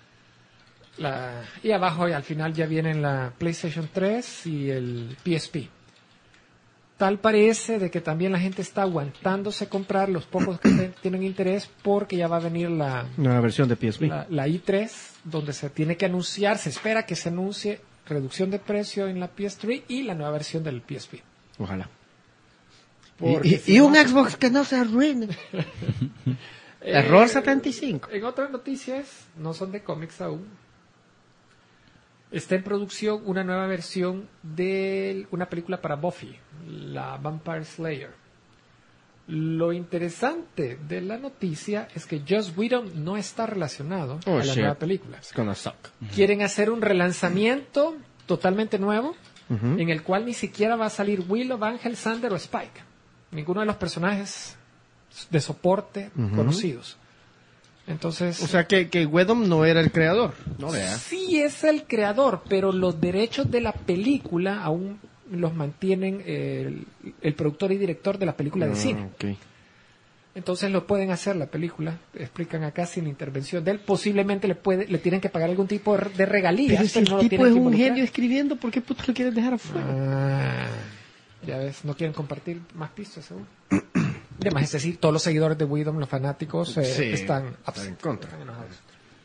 La, y abajo y al final ya vienen la PlayStation tres y el P S P. Tal parece de que también la gente está aguantándose comprar los pocos que te- tienen interés porque ya va a venir la, Nueva versión de P S P. la, la i tres, donde se tiene que anunciar, se espera que se anuncie reducción de precio en la P S tres y la nueva versión del P S P. Ojalá. Porque Y, y- si y no- un Xbox que no se arruine. Eh, Error setenta y cinco. En otras noticias, no son de cómics aún, está en producción una nueva versión de una película para Buffy, la Vampire Slayer. Lo interesante de la noticia es que Joss Whedon no está relacionado Oh, a la shit. nueva película. It's gonna suck. Quieren hacer un relanzamiento totalmente nuevo, Ujú. en el cual ni siquiah va a salir Willow, Ángel, Sander o Spike. Ninguno de los personajes de soporte Ujú. conocidos. Entonces, O sea que, que Whedon no era el creador. No vea. sí es el creador, pero los derechos de la película aún los mantienen el, el productor y director de la película de cine. Ok. Entonces lo pueden hacer la película, explican acá sin intervención de él. Posiblemente le puede, le tienen que pagar algún tipo de de regalías. Pero si pero no el lo tipo tienen es que un involucrar. genio escribiendo, ¿por qué puto lo quieres dejar afuera? Ah, ya ves, no quieren compartir más pistas, seguro. Además, es decir, todos los seguidores de Whedon, los fanáticos, eh, Sí, están, están en contra. están enojados.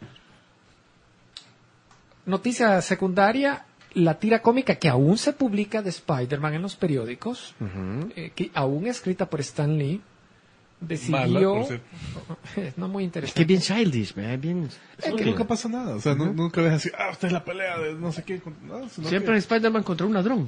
Noticia secundaria, la tira cómica que aún se publica de Spider-Man en los periódicos, Ujú. eh, que aún escrita por Stan Lee, Mala, decidió... por cierto. no muy Es interesante. que es bien childish, ¿verdad? Es bien... Es que nunca pasa nada. O sea, nu- nunca ves así, ah, esta es la pelea de no sé qué. con- No, sino Siempre que- es Spider-Man contra un ladrón.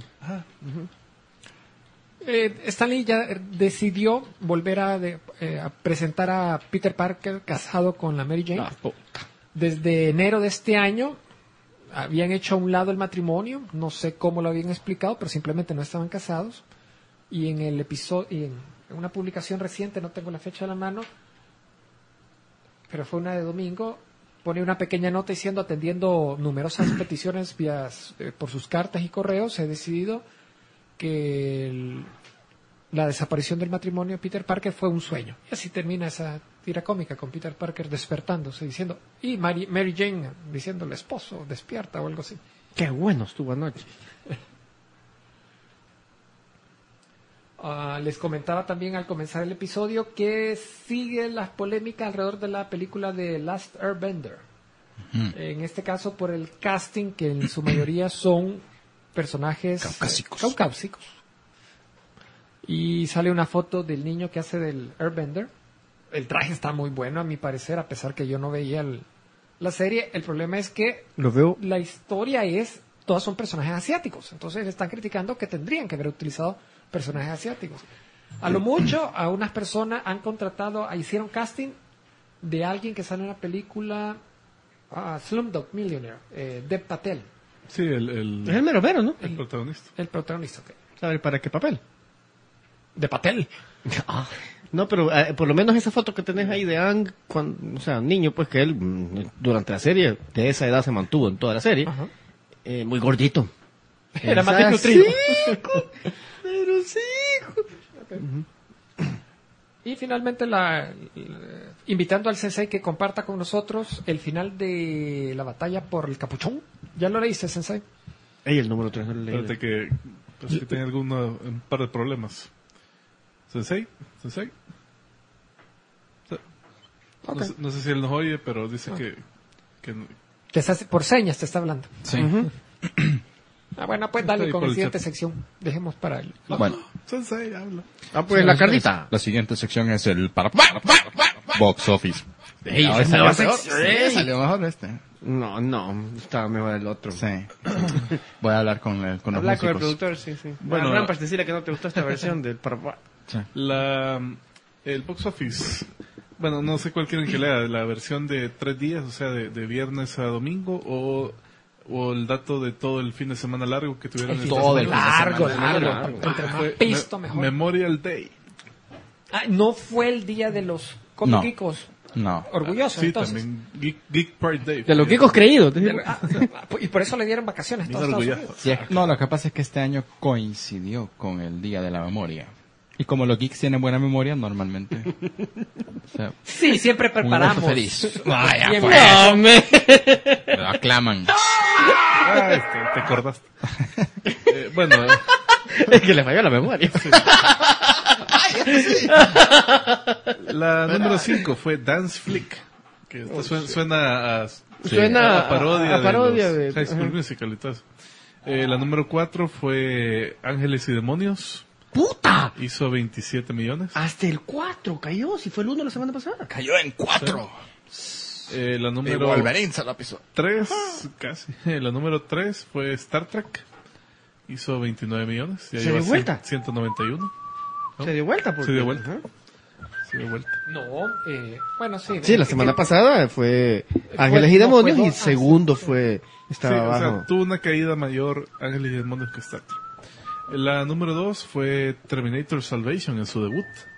Eh, Stan Lee ya decidió volver a, de- eh, a presentar a Peter Parker casado con la Mary Jane. Ah, puta. Desde enero de este año habían hecho a un lado el matrimonio, no sé cómo lo habían explicado, pero simplemente no estaban casados. Y en el episodio, y en en una publicación reciente, no tengo la fecha a la mano, pero fue una de domingo, pone una pequeña nota diciendo, atendiendo numerosas peticiones vía, eh, por sus cartas y correos, he decidido que el- la desaparición del matrimonio de Peter Parker fue un sueño. Y así termina esa tira cómica con Peter Parker despertándose, diciendo, y Mary, Mary Jane diciéndole, esposo, despierta o algo así. Qué bueno estuvo anoche. Ah, les comentaba también al comenzar el episodio que sigue las polémicas alrededor de la película de Last Airbender. En este caso por el casting, que en su mayoría son personajes Caucásicos. eh, caucásicos. Y sale una foto del niño que hace del Airbender. El traje está muy bueno a mi parecer, a pesar que yo no veía el- la serie. El problema es que Lo veo... la historia es, todos son personajes asiáticos, entonces están criticando que tendrían que haber utilizado personajes asiáticos. A lo mucho, a unas personas han contratado, hicieron casting de alguien que sale en la película ah, Slumdog Millionaire, eh, Dev Patel, Sí, el, el, Es el mero mero, ¿no? el protagonista. el protagonista. ok. ¿Sabe para qué papel? De Patel. No, pero eh, por lo menos esa foto que tenés ahí de Ang, cuando, o sea, un niño, pues que él mm, durante la serie, de esa edad se mantuvo en toda la serie, Ajá. eh, muy gordito. Era más Esa- desnutrido. sí, co- pero sí. Y finalmente, la, la- invitando al Sensei que comparta con nosotros el final de la batalla por el capuchón. ¿Ya lo leíste, Sensei? Ey, el número tres no lo leí. Espérate que, pues, que tenía alguno, un par de problemas. ¿Sensei? ¿Sensei? O sea, Ok. no, sé, no sé si él nos oye, pero dice que, que no- Que se hace- por señas te está hablando. Sí. Ah, bueno, pues Está dale ahí con por la el siguiente chat. sección. Dejemos para el... Bueno, Sensei, habla. Ah, pues la carnita. la siguiente sección es el para box office. Ey, No, esa salió nueva mejor. sección. Sí, salió mejor este. No, no, estaba mejor el otro. Sí. Voy a hablar con, el, con los Habla con el músicos. productor, sí, sí. Bueno, Bueno, Rampas, decirle que no te gustó esta versión del Paraguay. Sí. La, el box office, bueno, no sé cuál quieren que lea, la versión de tres días, o sea, de, de viernes a domingo, o, o el dato de todo el fin de semana largo que tuvieron esta todo el semana. largo, fin de semana. largo. Largo. Entre más Fue pisto, Me- mejor. Memorial Day. Ah, no fue el día de los No. cómicos No. orgullosos, Sí, entonces. también Geek, Geek Pride Day. De los geekos creídos. De- ah, y por eso le dieron vacaciones a Bien todos Estados orgulloso. Unidos. No, lo que pasa es que este año coincidió con el Día de la Memoria. Y como los geeks tienen buena memoria, normalmente. O sea, Sí, siempre un preparamos. gozo feliz. Vaya, Bien, pues. bueno. Lo aclaman. Ah, este, te acordaste. Eh, bueno, Es que le falló la memoria. la número cinco fue Dance Flick, que esta suena, suena a, Suena a parodia, a- a parodia de, de- los High School ajá. Musical y todo eso. Eh, la número cuatro fue Ángeles y Demonios, ¡Puta! hizo veintisiete millones. Hasta el cuatro cayó, si fue el uno la semana pasada. Cayó en cuatro. Eh, la Y número Wolverine se lo pisó. tres, casi. Eh, la número tres fue Star Trek, hizo veintinueve millones. Ya ¿Se lleva dio vuelta? ciento noventa y uno. ¿No? Se dio vuelta. Porque... Se dio vuelta. Ajá. Se dio vuelta. No, eh, bueno, sí. Sí, la Eh, semana eh, pasada fue Ángeles y no, fue Demonios y dos. Ah, segundo sí. fue... Sí, Estaba o sea, abajo. tuvo una caída mayor Ángeles y Demonios que Star Trek. La número dos fue Terminator Salvation en su debut.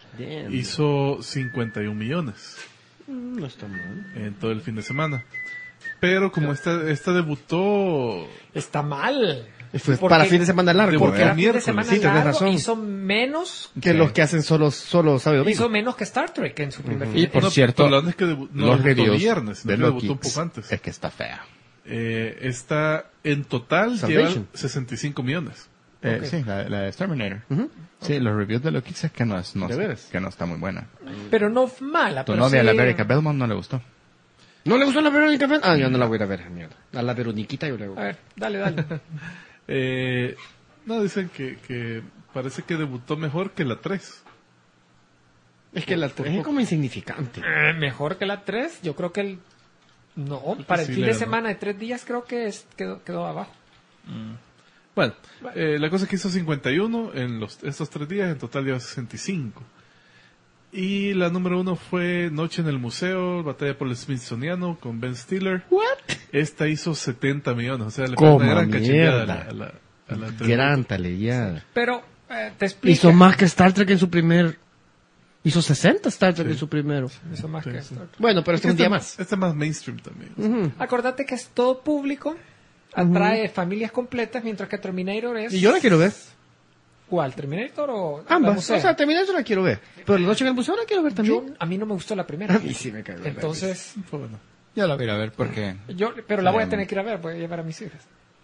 Damn. hizo cincuenta y un millones No está mal. en todo el fin de semana. Pero como esta, esta debutó... Está mal. Fue Porque- para fin de semana largo. Debutó Porque era fin de miércoles. semana Sí, tenés largo, razón. hizo menos Que los que hacen solo, solo sábado y hizo domingo. menos que Star Trek en su primer Y fin. por no, cierto, pero la onda es que debu- no los debutó reviews viernes, sino de que debutó un Loki poco antes. es que está fea. Eh, esta en total Salvation. lleva sesenta y cinco millones. Eh, Ok. Sí, la, la de Exterminator. Ujú. Sí, los reviews de Loki es que no, es, no, ¿De veras? que no está muy buena. Pero no mala. Tu pero novia, sí- la Verónica Belmont, no le gustó. ¿No le gustó la Verónica? Fel- Ah, yo no la voy a ir a ver, mierda. A la Veroniquita yo le voy A ver, dale, dale. Eh, no, dicen que, que parece que debutó mejor que la tres. Es que la tres es como insignificante. Eh, Mejor que la tres, yo creo que el... No, para el sí fin le de ganó. semana de tres días creo que es- quedó, quedó abajo. Bueno, eh, la cosa es que hizo cincuenta y uno en los, estos tres días, en total lleva sesenta y cinco. Y la número uno fue Noche en el Museo, Batalla por el Smithsoniano con Ben Stiller. Esta hizo setenta millones, o sea, le pegó Coma una gran cacheteada a mierda. la, a la, a la tres. Gran taleada. Pero eh, te explico. Hizo más que Star Trek en su primer... Hizo sesenta Star Trek en su primero. Hizo más Sí, que sí. Star Trek. Bueno, pero este es un Este día más- más. Este es más mainstream también. Ujú. Acordate que es todo público, atrae familias completas, mientras que Terminator es... Y yo la quiero ver. ¿Cuál? ¿Terminator o la Ambas. museo? O sea, Terminator la quiero ver. Pero la noche en el museo la quiero ver Yo, también. a mí no me gustó la primera. A mí sí me cagó. Entonces, Fue bueno. Yo la voy a ir a ver porque... yo, pero la voy a Um, tener que ir a ver, voy a llevar a mis hijas.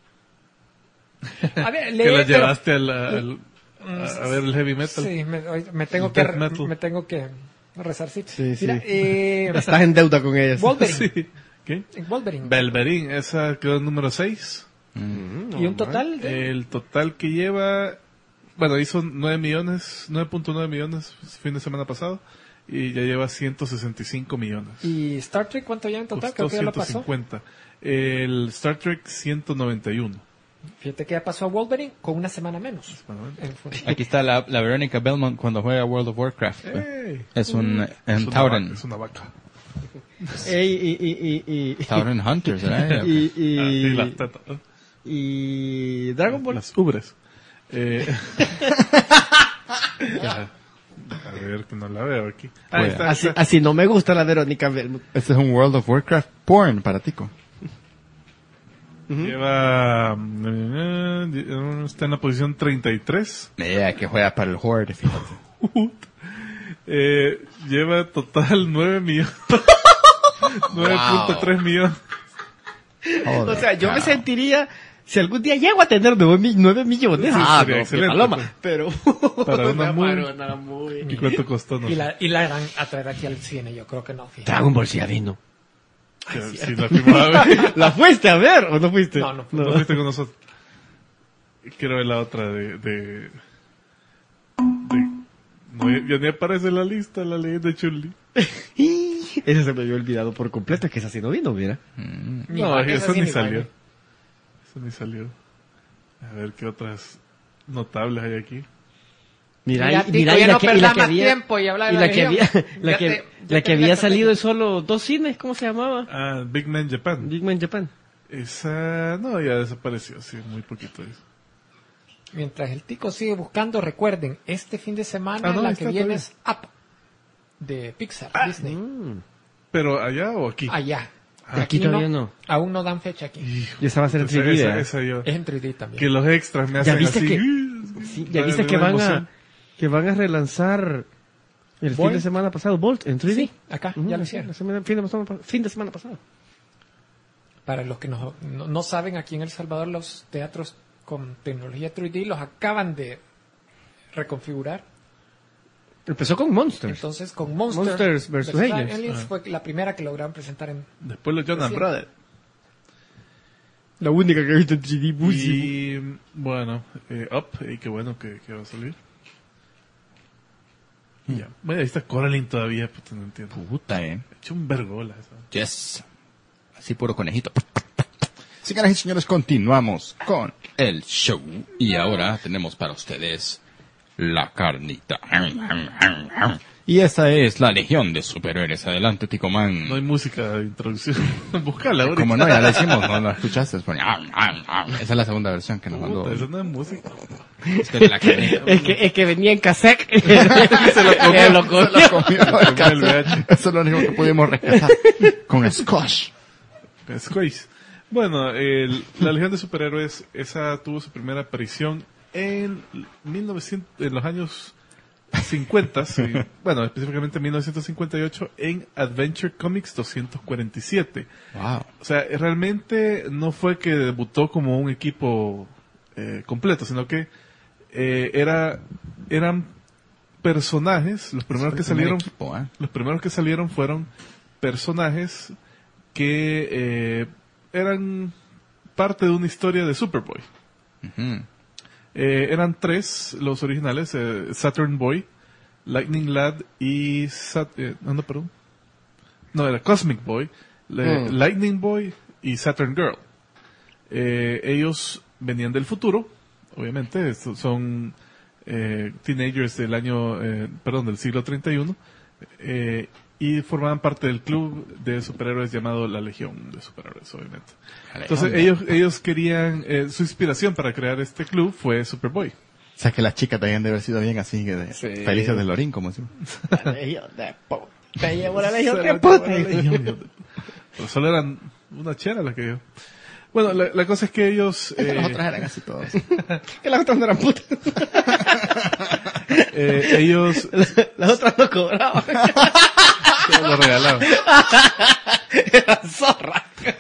A ver, Que lee, la pero- llevaste al, al- a, a ver el heavy metal. Sí, me, hoy- me tengo El que death metal. me tengo que rezarcito. Sí, sí. Mira, eh, Estás en deuda con ellas. Wolverine. Sí. ¿Qué? Wolverine. Wolverine, esa quedó en número seis. y un total de El total que lleva, bueno, hizo nueve millones, nueve punto nueve millones fin de semana pasado y ya lleva ciento sesenta y cinco millones. y Star Trek cuánto ya en total, Costó creo que ya lo ciento pasó. cincuenta. El Star Trek ciento noventa y uno. Fíjate que ya pasó a Wolverine con una semana menos. En fu- Aquí está la, la Verónica Belmont cuando juega World of Warcraft. ¡Ey! Es un Es en una Tauren. vaca, es una vaca. Ey, y, y, y, y, Tauren Hunters, ¿verdad? y, y, Ah, sí, las tetas, ¿no? y Dragon Ball. Las ubres. Eh, ya. A ver, que no la veo aquí. Ah, Pues, está, Así, está. así no me gusta la Verónica Belmont. Este es un World of Warcraft porn para Tico. Lleva, mm, está en la posición treinta y tres. Mira, que juega para el Horde, fíjate. Eh, lleva total nueve millones. nueve punto tres millones. O sea, yo me sentiría, si algún día llego a tener nueve, mi- nueve millones, Ah, ah, sería no, excelente, qué paloma, pues. pero Para una muy- para una muy- ¿Y cuánto costó? No y sé. la y la harán a traer aquí al cine, yo creo que no. fíjate. Dragon Ball sí ya vino. Si, si la fuimos a ver. ¿La fuiste a ver o no fuiste? No, no. No fuiste con nosotros. Quiero ver la otra de... de, de no, ya ni aparece en la lista la leyenda de Chun-Li. Ese se me había olvidado por completo, es que esa sí no vino, mira. Ni No, igual, eso esa sí ni ni igual. salió. Eso ni salió. A ver qué otras notables hay aquí. Mira, Mira, y, Tico, mira, ya y la no que, y la perdás que más había, tiempo y habla de y la la que Legión. había, la Ya que, te- la ya que te había metes salido en- en solo dos cines, ¿cómo se llamaba? Ah, Big Man Japan. Big Man Japan. Esa... No, ya desapareció. Sí, muy poquito eso. Mientras el Tico sigue buscando, recuerden, este fin de semana Ah, no, la está que viene todavía. es Up de Pixar, Ah. Disney. Mm. ¿Pero allá o aquí? Allá. Aquí todavía no. Aún no dan fecha aquí. Hijo, Y esa va a ser en esa, tres D, esa, ¿eh? esa yo. Es en tres D también. Que los extras me hacen ¿Ya viste así. que- uh, Sí, ya da- viste da que van emoción. a, que van a relanzar el fin Bolt. de semana pasado, Bolt, en tres D. Sí, acá, Ujú, ya lo la hicieron. semana- fin, de semana, fin de semana pasado. Para los que no, no, no saben, aquí en El Salvador los teatros con tecnología tres D los acaban de reconfigurar. Empezó con Monsters. Entonces, con Monster Monsters versus Aliens. fue la primera que lograron presentar en... Después los Jonas Sí. Brothers. La única que he visto en tres D. buenísimo. Y bueno, eh, Up, y qué bueno que, que va a salir. Y ya. Bueno, ahí está Coraline todavía, puta, no entiendo. Puta, eh. He hecho un vergola esa. Yes. Así puro conejito. Señoras y señores, continuamos con el show. Y ahora tenemos para ustedes la carnita. Y esa es la Legión de Superhéroes. Adelante, Ticoman. No hay música de introducción. Búscala ahorita. Como no, ya la hicimos, no la escuchaste. Pone, ah, ah, ah. Esa es la segunda versión que nos mandó. Puta, eso no es música. Esta es la que- Es que, es que venía en cassette. Se lo comió. Se lo comió. Se la comió el comió el cassette. V H. Eso es lo único que pudimos rescatar. Con Squash. Squash. Bueno, el- la Legión de Superhéroes, esa tuvo su primera aparición en mil novecientos, en los años cincuenta, sí, bueno, específicamente en mil novecientos cincuenta y ocho, en Adventure Comics doscientos cuarenta y siete. Wow. O sea, realmente no fue que debutó como un equipo eh, completo, sino que eh, era eran personajes, los primeros que salieron, Equipo, ¿eh? los primeros que salieron fueron personajes que eh, eran parte de una historia de Superboy. Ujú. Eh, eran tres los originales, eh, Saturn Boy, Lightning Lad y... Sat eh, no, no, perdón. No, era Cosmic Boy, le- Mm. Lightning Boy y Saturn Girl. Eh, ellos venían del futuro, obviamente, estos son eh, teenagers del año, eh, perdón, del siglo treinta y uno, eh, y formaban parte del club de superhéroes llamado la Legión de Superhéroes, obviamente. Entonces ellos ellos querían, eh, su inspiración para crear este club fue Superboy. O sea que las chicas también deben haber sido bien así, que de, Sí. felices de Lorín, como decimos. La legión de puta. Te llevo la legión Se de la llevó puta. la Legión. Pero solo eran una chera la que yo. Bueno, la, la cosa es que ellos... eh, Las otras eran así todas. Que las otras no eran putas. eh, ellos Las otras no cobraban. se lo regalaban. Eran zorras.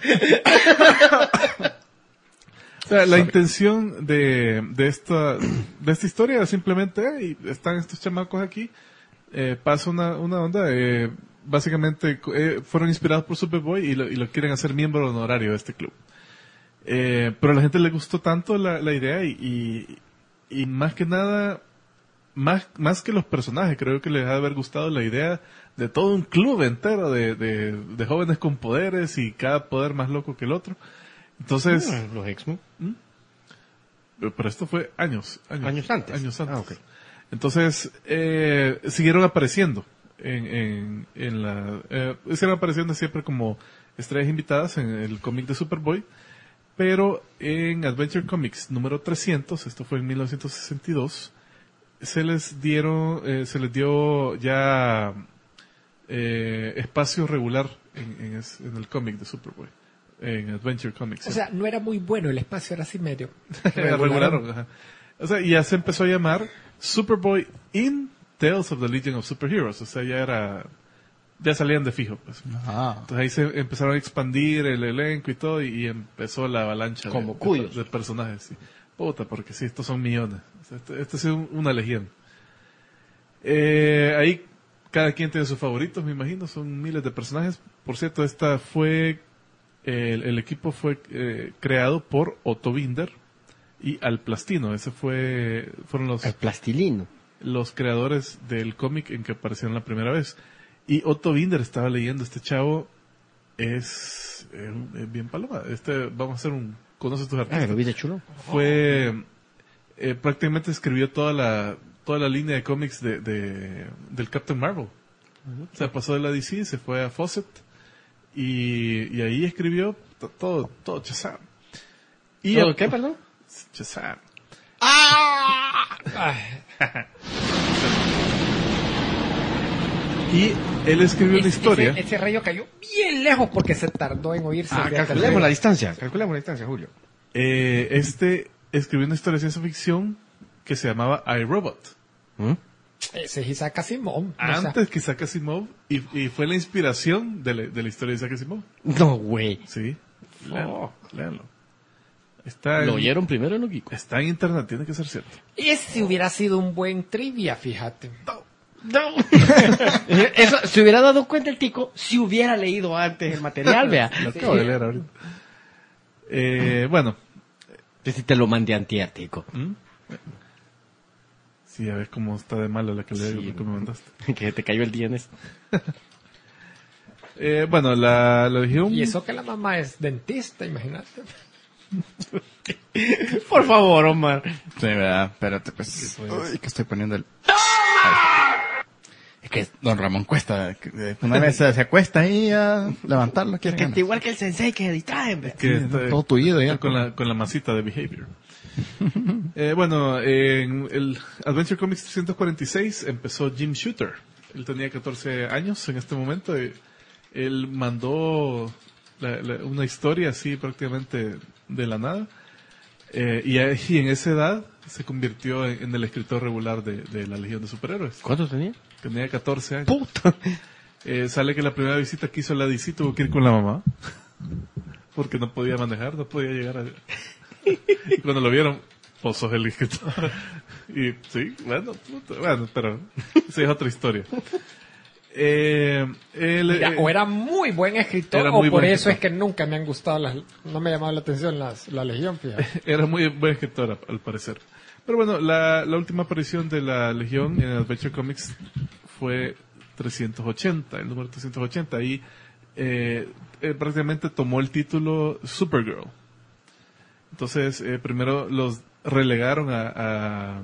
O sea, la intención de, de esta de esta historia era simplemente, hey, están estos chamacos aquí, eh, pasa una, una onda, eh, básicamente eh, fueron inspirados por Superboy y lo, y lo quieren hacer miembro honorario de este club. Eh, pero a la gente le gustó tanto la, la idea y, y, y más que nada, más, más que los personajes, creo que les ha de haber gustado la idea de todo un club entero de, de, de jóvenes con poderes y cada poder más loco que el otro. Entonces... Los X-Men. Pero esto fue años, años, Años antes. Años antes. Ah, ok. Entonces, eh, siguieron apareciendo en, en, en la, eh, siguieron apareciendo siempre como estrellas invitadas en el cómic de Superboy, pero en Adventure Comics número trescientos, esto fue en mil novecientos sesenta y dos, se les dieron, eh, se les dio ya eh, espacio regular en, en, es- en el cómic de Superboy, en Adventure Comics. O sea, no era muy bueno el espacio, era así medio. regularon. Ajá. O sea, ya se empezó a llamar Superboy in Tales of the Legion of Superheroes. O sea, ya era, ya salían de fijo, pues. Ah. Entonces ahí se empezaron a expandir el elenco y todo y, y empezó la avalancha de- Como de, cuyos. de personajes. Sí. Puta, porque sí, estos son millones. O sea, este, este es un- una legión. Eh, ahí cada quien tiene sus favoritos, me imagino. Son miles de personajes. Por cierto, esta fue el, el equipo fue eh, creado por Otto Binder y Al Plastino. Ese fue fueron los El plastilino. los creadores del cómic en que aparecieron la primera vez. Y Otto Binder estaba leyendo, este chavo es, eh, es bien paloma. Este, vamos a hacer un, ¿conoces tus Ah, artistas? lo vi de chulo. Fue, eh, prácticamente escribió toda la, toda la línea de cómics de, de, del Captain Marvel. O sea, pasó de la D C, se fue a Fawcett y, y ahí escribió to- todo, todo Shazam. Y ¿Todo a- qué, perdón? Shazam. Y él escribió una Ese- historia. Ese, ese rayo cayó bien lejos porque se tardó en oírse. Ah, de- calculemos la distancia. Calculemos la distancia, Julio. Eh, este escribió una historia de ciencia ficción que se llamaba iRobot. Ese es Isaac Asimov. o sea, Antes que Isaac Asimov, y, y fue la inspiración de la, de la historia de Isaac Asimov. No, güey. Sí. Léanlo. léanlo. Está, Lo en, oyeron primero en los geekos. está en internet, tiene que ser cierto. ese hubiera sido un buen trivia, fíjate. No. Eso, se hubiera dado cuenta el tico si hubiera leído antes el material, vea. Lo acabo de leer ahorita. Eh, bueno, Si te lo mandé antier, tico. sí, ya ves cómo está de malo la que, le, Sí. lo que me mandaste. Que te cayó el D N S. Eh, bueno, la, la Legión... Y eso que la mamá es dentista, imagínate. Por favor, Omar. Sí, verdad. Espérate, pues. Uy, que estoy poniendo el. Es que don Ramón cuesta, que una vez se, se acuesta ahí a levantarlo, quiere Que ganas. está igual que el sensei que distrae, hombre. Que está- todo tullido ya. con la, con la masita de Behavior. Eh, bueno, en el Adventure Comics trescientos cuarenta y seis empezó Jim Shooter. Él tenía catorce años en este momento. Y él mandó la- la- una historia así prácticamente de la nada. Eh, y, ahí, y en esa edad se convirtió en, en el escritor regular de, de la Legión de Superhéroes. ¿Cuántos tenía? Tenía catorce años. Puta. Eh, sale que la primera visita que hizo la D C tuvo que ir con la mamá. Porque no podía manejar, no podía llegar a... Y cuando lo vieron, pues sos el escritor. Y sí, bueno, puta, bueno, pero esa es otra historia. Eh, él, Mira, eh, o era muy buen escritor, era o muy por buen eso escritor. es que nunca me han gustado las, no me ha llamado la atención las, la Legión, fíjate. Era muy buen escritor, al parecer. Pero bueno, la, la última aparición de la Legión en Adventure Comics fue trescientos ochenta, el número trescientos ochenta. Ahí eh, eh, prácticamente tomó el título Supergirl. Entonces, eh, primero los relegaron a, a,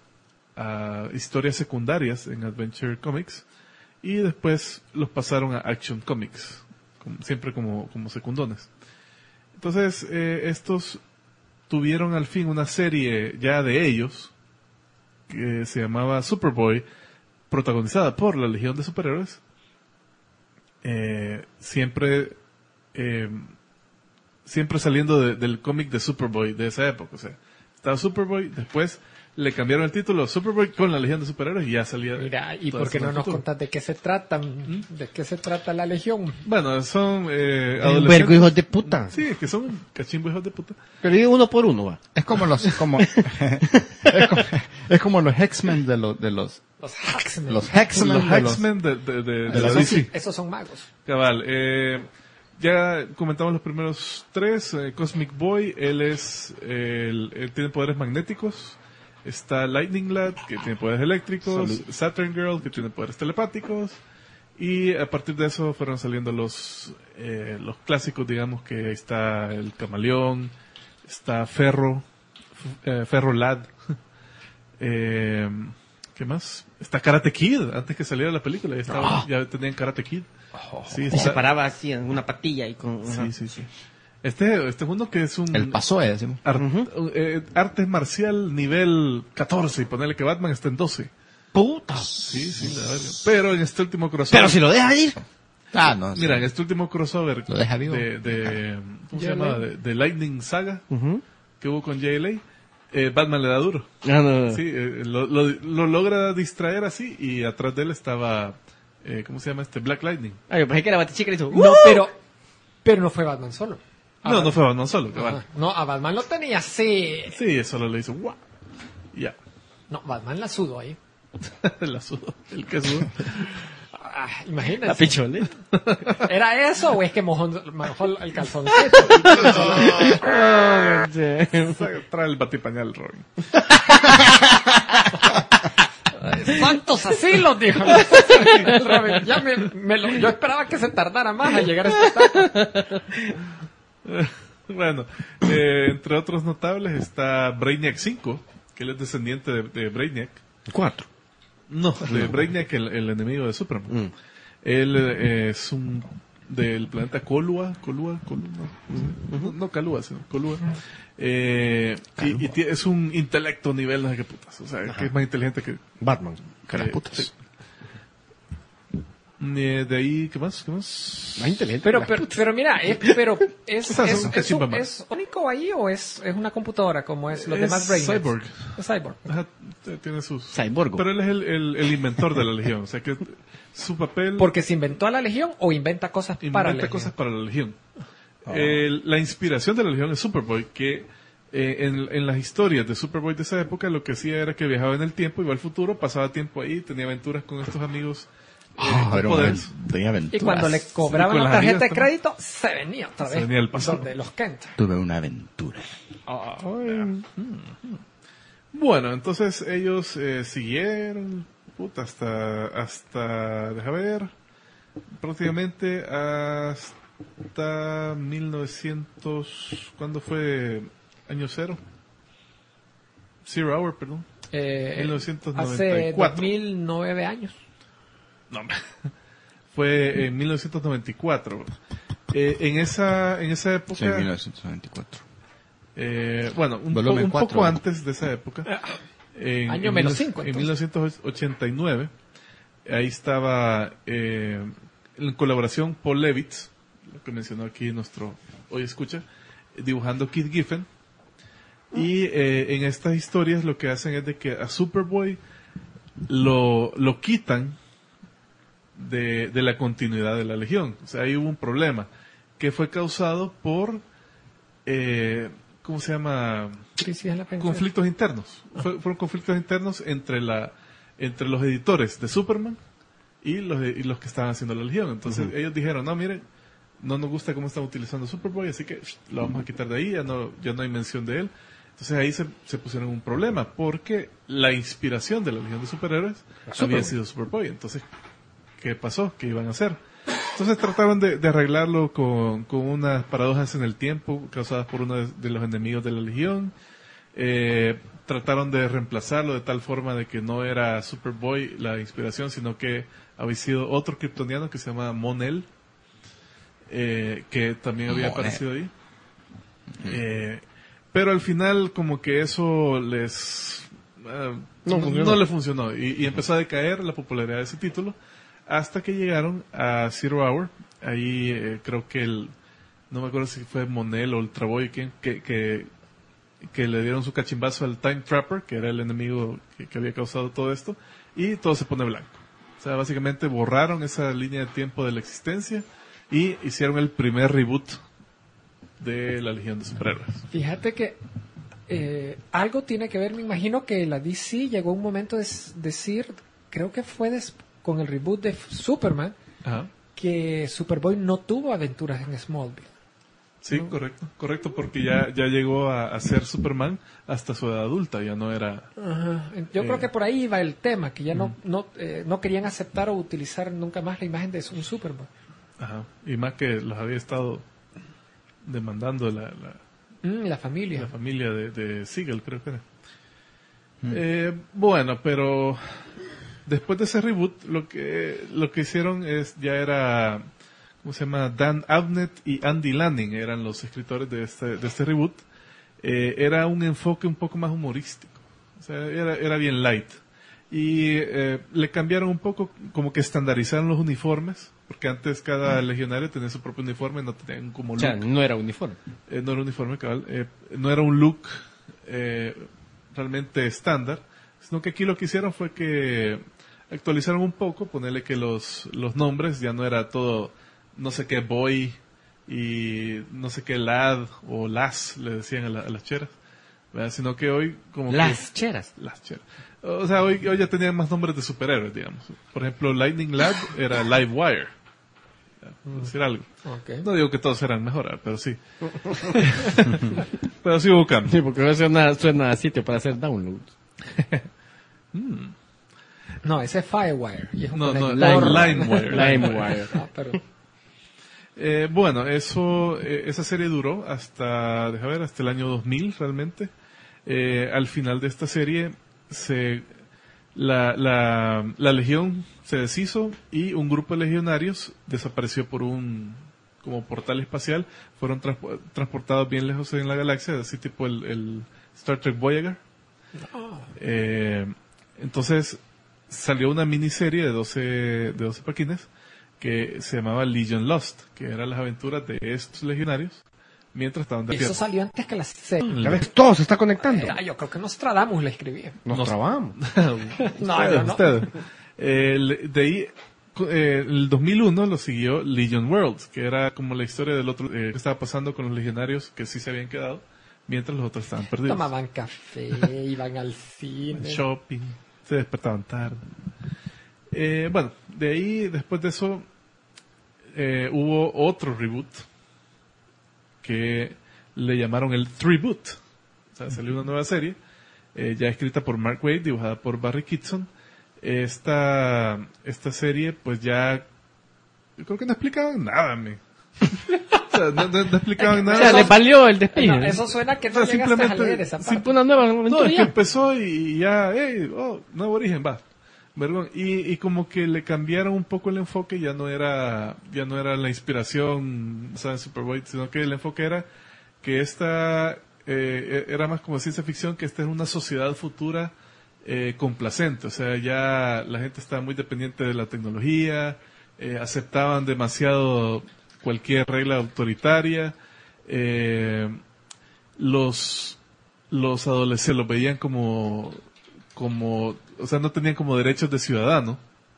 a historias secundarias en Adventure Comics y después los pasaron a Action Comics, como- siempre como, como secundones. Entonces, eh, estos tuvieron al fin una serie ya de ellos que se llamaba Superboy, protagonizada por la Legión de Superhéroes. Eh, siempre eh, siempre saliendo de- del cómic de Superboy de esa época. O sea, estaba Superboy, después le cambiaron el título a Superboy con la Legión de Superhéroes y ya salía. Mira, ¿y toda por qué esa no nos longitud. contás de qué se trata? ¿De qué se trata la Legión? Bueno, son eh, Un adolescentes. vergo hijos de puta. Sí, es que son cachimbo hijos de puta. Pero digo uno por uno, va. Es como los, como, es como, es como los X-Men de los, de los, Los Hacksmen. los X-Men Los de los, X-Men de, de, de, de de la la D C. Esos son magos. Cabal, eh, ya comentamos los primeros tres. eh, Cosmic Boy, él es, eh, el- él tiene poderes magnéticos. Está Lightning Lad, que tiene poderes eléctricos. Saturn Girl, que tiene poderes telepáticos. Y a partir de eso fueron saliendo los, eh, los clásicos, digamos, que ahí está el Camaleón, está Ferro, f- eh, Ferro Lad. eh, ¿Qué más? Está Karate Kid, antes que saliera la película, ya, estaba, ya tenían Karate Kid. Sí, Y se está- paraba así en una patilla y con... ajá. Sí, sí, sí. Este, este es uno que es un el paso es, decimos. ar- eh, arte marcial nivel catorce y ponerle que Batman está en doce. Puta. Sí, sí, la verga. Pero en este último crossover. Pero si lo deja ir. Ah, no. Mira, en este último crossover Lo deja vivo. de, de, ¿cómo se J L A. llama? De, de Lightning Saga Ujú. que hubo con J L A, eh, Batman le da duro. No, no, no. Sí, eh, lo, lo, lo logra distraer así y atrás de él estaba, eh, ¿cómo se llama este? Black Lightning. Ay, yo pensé que era Batichica y le hizo... No, pero, pero no fue Batman solo. Ah, No, no fue Batman solo, Ajá. cabal. No, a Batman lo tenía así. Sí, solo le hizo guau. Ya. No, Batman la sudó ahí. La sudó, el que sudó. Ah, La imagínate. pichole. ¿Era eso o es que mojó, mojó el calzoncito? Trae el batipañal, Robin. ¡Santos asilos! Dijo. Robin, ya me, me lo- yo esperaba que se tardara más a llegar a esta etapa. Bueno, eh, entre otros notables está Brainiac cinco, que él es descendiente de, de Brainiac. Cuatro. No, de Brainiac, el, el enemigo de Superman. Mm. Él eh, es un del planeta Kolua, Kolua, Kolua, no, no, no Kalua, sino Kolua. Eh, y, y tie- es un intelecto nivel, no sé qué putas, o sea, que es más inteligente que... Batman. que- sí. Eh, de ahí, ¿qué más? ¿Qué más? Más inteligente. Pero, La- pero, pero mira, es, pero es, O sea, son es, un es, cachimba un- más. ¿es único ahí o es, es una computadora como es los Es demás Brainiacs? Cyborg. Es Cyborg. Ajá, t- tiene sus... Cyborgo. Pero él es el, el, el inventor de la Legión, o sea que su papel... Porque se inventó a la Legión o inventa cosas para la inventa Legión. cosas para la Legión. El- la inspiración de la Legión es Superboy, que eh, en, en las historias de Superboy de esa época lo que hacía era que viajaba en el tiempo, iba al futuro, pasaba tiempo ahí, tenía aventuras con estos amigos. eh, Ah, con pero poderes. tenía aventuras. Y cuando le cobraban Sí, con la las tarjeta de amigas crédito, se venía otra Se vez. venía al pasado. Donde los Kent. Tuve una aventura. Bueno, entonces ellos eh, siguieron puta, hasta, hasta, deja ver, prácticamente hasta mil novecientos, ¿cuándo fue año cero? Zero Hour, perdón. Eh, mil novecientos noventa y hace cuatro. dos mil nueve años. No, fue en mil novecientos noventa y cuatro. Eh, en esa en esa época... Sí, mil novecientos noventa y cuatro. Eh, bueno, un, po- Volumen un cuatro, poco ¿no? antes de esa época. En, Año en menos mil- cinco, En entonces. mil novecientos ochenta y nueve, ahí estaba eh, en colaboración Paul Levitz, lo que mencionó aquí nuestro hoy escucha, dibujando Keith Giffen. Y eh, en estas historias lo que hacen es de que a Superboy lo, lo quitan de, de la continuidad de la Legión. O sea, ahí hubo un problema que fue causado por, eh, ¿cómo se llama? Crisis en la pensión. Conflictos internos. Fue- fueron conflictos internos entre la entre los editores de Superman y los de- y los que estaban haciendo la Legión. Entonces ellos dijeron, no, miren, no nos gusta cómo están utilizando Superboy, así que psh, lo vamos a quitar de ahí, ya no, ya no hay mención de él. Entonces ahí se, se pusieron un problema, porque la inspiración de la Legión de Superhéroes había sido Superboy. Entonces, ¿qué pasó? ¿Qué iban a hacer? Entonces trataron de, de arreglarlo con, con unas paradojas en el tiempo causadas por uno de, de los enemigos de la Legión. Eh, trataron de reemplazarlo de tal forma de que no era Superboy la inspiración, sino que había sido otro kryptoniano que se llama Mon-El, eh, que también había Mon-El. aparecido ahí. Eh, pero al final como que eso les eh, No no, funcionó. no le funcionó y, y empezó a decaer la popularidad de ese título hasta que llegaron a Zero Hour. Ahí eh, creo que el no me acuerdo si fue Mon-El o Ultra Boy quien, que, que que le dieron su cachimbazo al Time Trapper, que era el enemigo que, que había causado todo esto, y todo se pone blanco. O sea, básicamente borraron esa línea de tiempo de la existencia y hicieron el primer reboot de la Legión de Superhéroes. Fíjate que eh, algo tiene que ver, me imagino que la D C llegó un momento de s- decir, creo que fue des- con el reboot de F- Superman, Ajá. que Superboy no tuvo aventuras en Smallville. Sí, correcto, correcto, porque ya, ya llegó a, a ser Superman hasta su edad adulta, ya no era... Ajá. Yo Eh. creo que por ahí va el tema, que ya no no, eh, no querían aceptar o utilizar nunca más la imagen de un Superboy. Ajá. Y más que los había estado demandando la, la, Mm, la familia. la familia de, de Siegel, creo que era. Eh, bueno, pero después de ese reboot, lo que lo que hicieron es ya era, ¿cómo se llama? Dan Abnett y Andy Lanning eran los escritores de este de este reboot. Eh, era un enfoque un poco más humorístico, o sea, era era bien light y eh, le cambiaron un poco, como que estandarizaron los uniformes, porque antes cada legionario tenía su propio uniforme, no tenían como O look. sea, no era uniforme. Eh, no era un uniforme cabal, eh, no era un look eh, realmente estándar, sino que aquí lo que hicieron fue que actualizaron un poco, ponerle que los, los nombres ya no era todo, no sé qué boy y no sé qué lad o las, le decían a, la- a las cheras, ¿verdad? Sino que hoy como Las que, cheras. las cheras. O sea, hoy, hoy ya tenían más nombres de superhéroes, digamos. Por ejemplo, Lightning Lad era Livewire, ¿ya? Por decir algo. Ok. No digo que todos eran mejor, pero sí. Pero sí hubo cambios. Sí, porque no suena, suena a sitio para hacer downloads. No, ese es Firewire. Y es un No, no, conector. LimeWire. LimeWire. Ah, pero Eh, bueno, eso, eh, esa serie duró hasta, deja ver, hasta el año dos mil realmente. Eh, al final de esta serie, se, la, la, la legión se deshizo y un grupo de legionarios desapareció por un como portal espacial. Fueron transpo- transportados bien lejos en la galaxia, así tipo el, el Star Trek Voyager. Eh, entonces salió una miniserie de doce, de doce páginas que se llamaba Legion Lost, que eran las aventuras de estos legionarios mientras estaban de eso fiesta. salió antes que la serie. Ya ves, todo se está conectando. Ah, yo creo que Nostradamus la escribía. Nos trabamos. No, Ustedes, no, no. ustedes. Eh, le- de ahí, cu- eh, el dos mil uno lo siguió Legion Worlds, que era como la historia del otro, eh, que estaba pasando con los legionarios que sí se habían quedado, mientras los otros estaban perdidos. Tomaban café, iban al cine. Shopping, se despertaban tarde. Eh, bueno, de ahí, después de eso, eh, hubo otro reboot que le llamaron el Threeboot. O sea, salió una nueva serie, eh, ya escrita por Mark Waid, dibujada por Barry Kitson. Esta, esta serie, pues ya, yo creo que no explicaban nada, me. O sea, no, no- no explicaban O nada. sea, le valió el despide. No, eso suena que no O sea, llegaste a simplemente- leer esa parte. Sí, una nueva No, aventura es que ya. empezó y ya, hey, oh, nuevo origen, va. vergón. Y, y como que le cambiaron un poco el enfoque, ya no era ya no era la inspiración, ¿saben? Superboy, sino que el enfoque era que esta eh, era más como ciencia ficción, que esta es una sociedad futura eh, complacente. O sea, ya la gente estaba muy dependiente de la tecnología, eh, aceptaban demasiado cualquier regla autoritaria, eh, los los adolescentes los veían como como o sea, no tenían como derechos de ciudadano,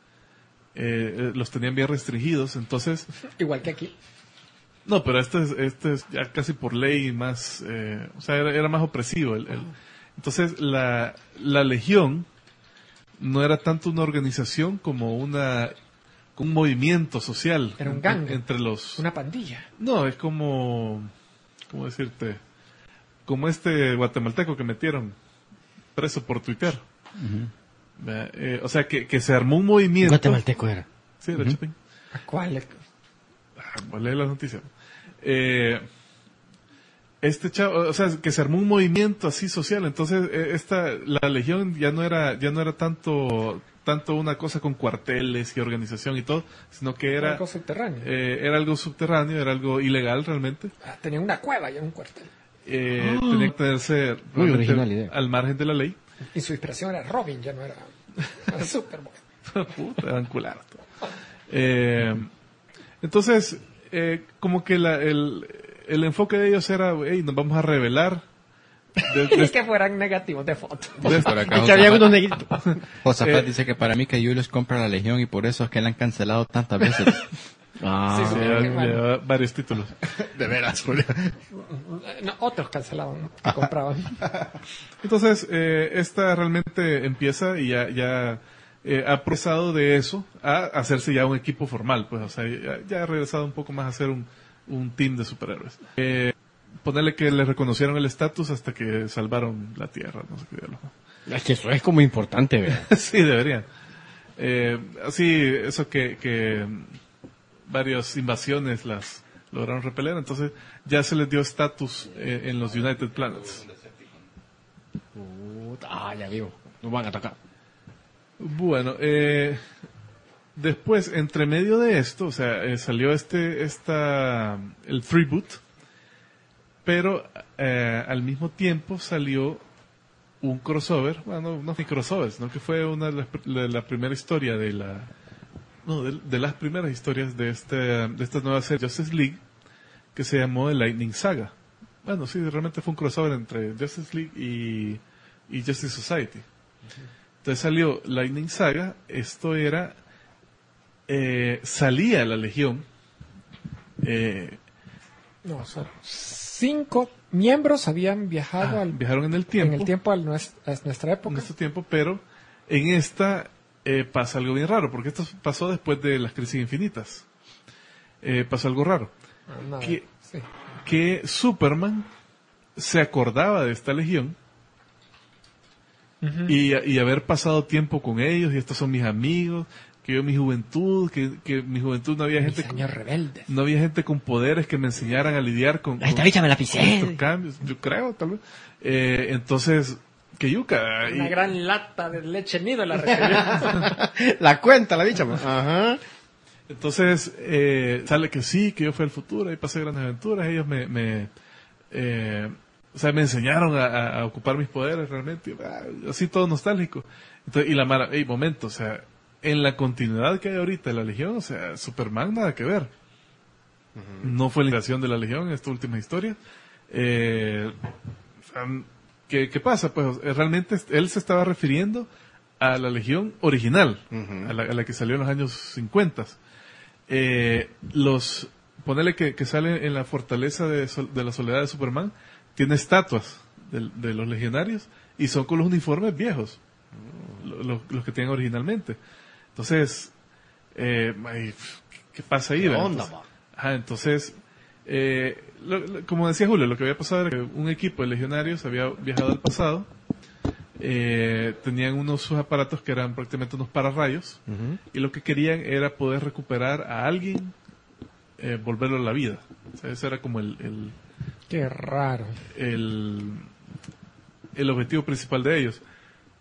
eh, eh, los tenían bien restringidos. Entonces, Igual que aquí. no, pero este es, este es ya casi por ley más, eh, o sea, era, era más opresivo. El, el- entonces, la, la Legión no era tanto una organización como una como un movimiento social. Era un en- gang. entre los... Una pandilla. No, es como, ¿cómo decirte? Como este guatemalteco que metieron preso por tuitear. Vea, eh, o sea, que, que se armó un movimiento. Guatemalteco era. Sí, era Chapín. ¿A cuál? Ah, voy a leer las noticias. Eh, este chavo, o sea, que se armó un movimiento así social. Entonces, eh, esta, la Legión ya no era, ya no era tanto, tanto una cosa con cuarteles y organización y todo, sino que era, Algo subterráneo. eh, era algo subterráneo, era algo ilegal realmente. Ah, tenía una cueva y un cuartel. Eh, tenía que tenerse Muy realmente original idea. al margen de la ley. Y su inspiración era Robin, ya no era, era Superboy. Puta, eran culados. Eh, entonces, eh, como que la, el, el enfoque de ellos era, hey, nos vamos a revelar. De, de- Y que fueran negativos de foto. de- Por acá, Y que había Josafat- unos negritos. Josafat Eh, dice que para mí que Julius compra la Legión y por eso es que la han cancelado tantas veces. Ah, Sí, sí, sí. lleva- bueno. lleva varios títulos. De veras, Julio. No, otros cancelaban, que compraban. Entonces, eh, esta realmente empieza y ya, ya eh, ha progresado de eso a hacerse ya un equipo formal, pues, o sea, ya, ya ha regresado un poco más a ser un, un team de superhéroes. Eh, ponerle que le reconocieron el estatus hasta que salvaron la Tierra, no sé qué diablos. Es que eso es como importante, ¿verdad? Sí, deberían. Eh, así, eso que, que varias invasiones las lograron repeler, entonces ya se les dio estatus eh, en los United Planets. Ah, ya vivo. Nos van a atacar. Bueno, eh, después, entre medio de esto, o sea, eh, salió este, esta, el Freeboot, pero eh, al mismo tiempo salió un crossover, bueno, no fue crossover, sino que fue una de las, de la primera historia de la, no, de, de las primeras historias de este, de esta nueva serie Justice League, que se llamó The Lightning Saga. Bueno, sí, realmente fue un crossover entre Justice League y, y Justice Society. Entonces salió Lightning Saga, esto era, eh, salía la Legión, eh, No, son cinco miembros habían viajado ah, al, viajaron en el tiempo, en el tiempo a, nues- a nuestra en época. este tiempo, pero en esta eh, pasa algo bien raro, porque esto pasó después de las crisis infinitas. Eh, pasó algo raro, Ah, nada, que- sí. que Superman se acordaba de esta Legión Ujú. y, y haber pasado tiempo con ellos, y estos son mis amigos, que yo mi juventud, que, que en mi juventud no había Mis gente años rebeldes. no había gente con poderes que me enseñaran a lidiar con, Ahí está, con- bicha, me la con pisé. estos cambios, yo creo, tal vez. Eh, entonces, que yuca. y- Una gran lata de leche nido la recibió. La cuenta, la bicha. Ajá. Entonces, eh, sale que sí, que yo fui al futuro y pasé grandes aventuras. Ellos me, me eh, o sea, me enseñaron a, a- a ocupar mis poderes realmente. Ah, así todo nostálgico. Entonces, y la mara, hey, momento, o sea, en la continuidad que hay ahorita de la Legión, o sea, Superman nada que ver. No fue la creación de la Legión en esta última historia. Eh, o sea, ¿qué, ¿Qué pasa? Pues eh, realmente él se estaba refiriendo a la Legión original, a, la, a la que salió en los años cincuenta. Eh, los, ponele que, que sale en la fortaleza de, Sol- de la soledad de Superman, tiene estatuas de, de los legionarios y son con los uniformes viejos, lo- lo- los que tienen originalmente. Entonces, eh, ay, ¿qué pasa ahí? ¿Qué verdad? onda, Entonces, pa? ajá, entonces eh, lo- lo- como decía Julio, lo que había pasado era que un equipo de legionarios había viajado al pasado, eh, tenían unos sus aparatos que eran prácticamente unos pararrayos, y lo que querían era poder recuperar a alguien, eh, volverlo a la vida. O sea, ese era como el, el, Qué raro. el, el objetivo principal de ellos.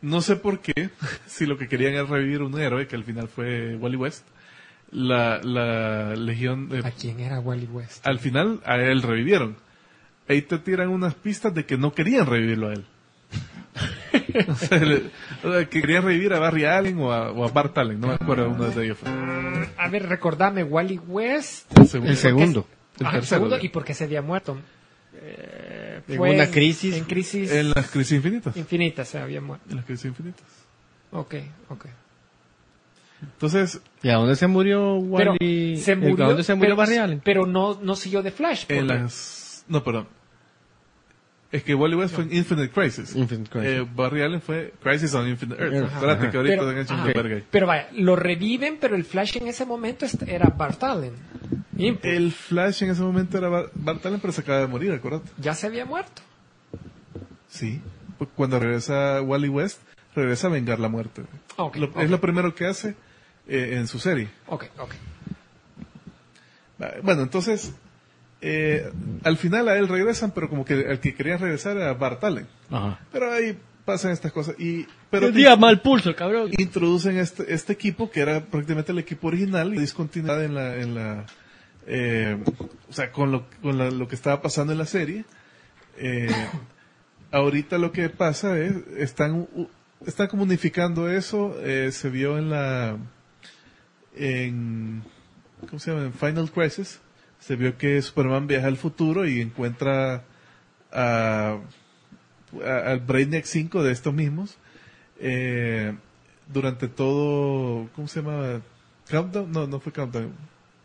no sé por qué, si lo que querían era revivir un héroe, que al final fue Wally West, la, la legión de... ¿A quién era Wally West? Al final a él revivieron. Ahí te tiran unas pistas de que no querían revivirlo a él. o, sea, le- o sea, que querían revivir a Barry Allen o a, o a Bart Allen, no me acuerdo, uno de ellos fue. A ver, recordame, Wally West. El segundo. El segundo. El Ajá, el tercero. segundo, y porque se había muerto. Eh, En fue una crisis. En crisis En las crisis infinitas. infinita se había muerto. En las crisis infinitas. Ok, ok. Entonces, ¿Y a dónde se murió Pero Wally? se murió, ¿A dónde se murió pero, Barry Allen? pero no, no siguió de Flash. en porque- las... No, perdón. Es que Wally West fue en Infinite Crisis. Infinite Crisis. Eh, Barry Allen fue Crisis on Infinite Earth. Ajá. Espérate, que ahorita Pero- han hecho un ajá. verga ahí. Pero vaya, lo reviven, pero el Flash en ese momento est- era Bart Allen. Impulse. El Flash en ese momento era Bar- Bart Allen, pero se acaba de morir, acuérdate. Ya se había muerto. Sí. Cuando regresa Wally West, regresa a vengar la muerte. Ok, Lo- ok. Es lo primero que hace eh, en su serie. Ok, ok. Ah, Bueno, entonces, eh, al final a él regresan, pero como que el que querían regresar era Bart Allen. Ajá. Pero ahí pasan estas cosas. Y, pero El día mal pulso, cabrón. introducen este, este equipo que era prácticamente el equipo original y discontinuidad en la, en la eh, o sea, con lo, con la- lo que estaba pasando en la serie. Eh, ahorita lo que pasa es, están, u- están como unificando eso, eh, se vio en la, en, ¿cómo se llama? En Final Crisis, se vio que Superman viaja al futuro y encuentra a, a- al Brainiac cinco de estos mismos, eh, durante todo, ¿cómo se llama? Countdown, no, no fue Countdown.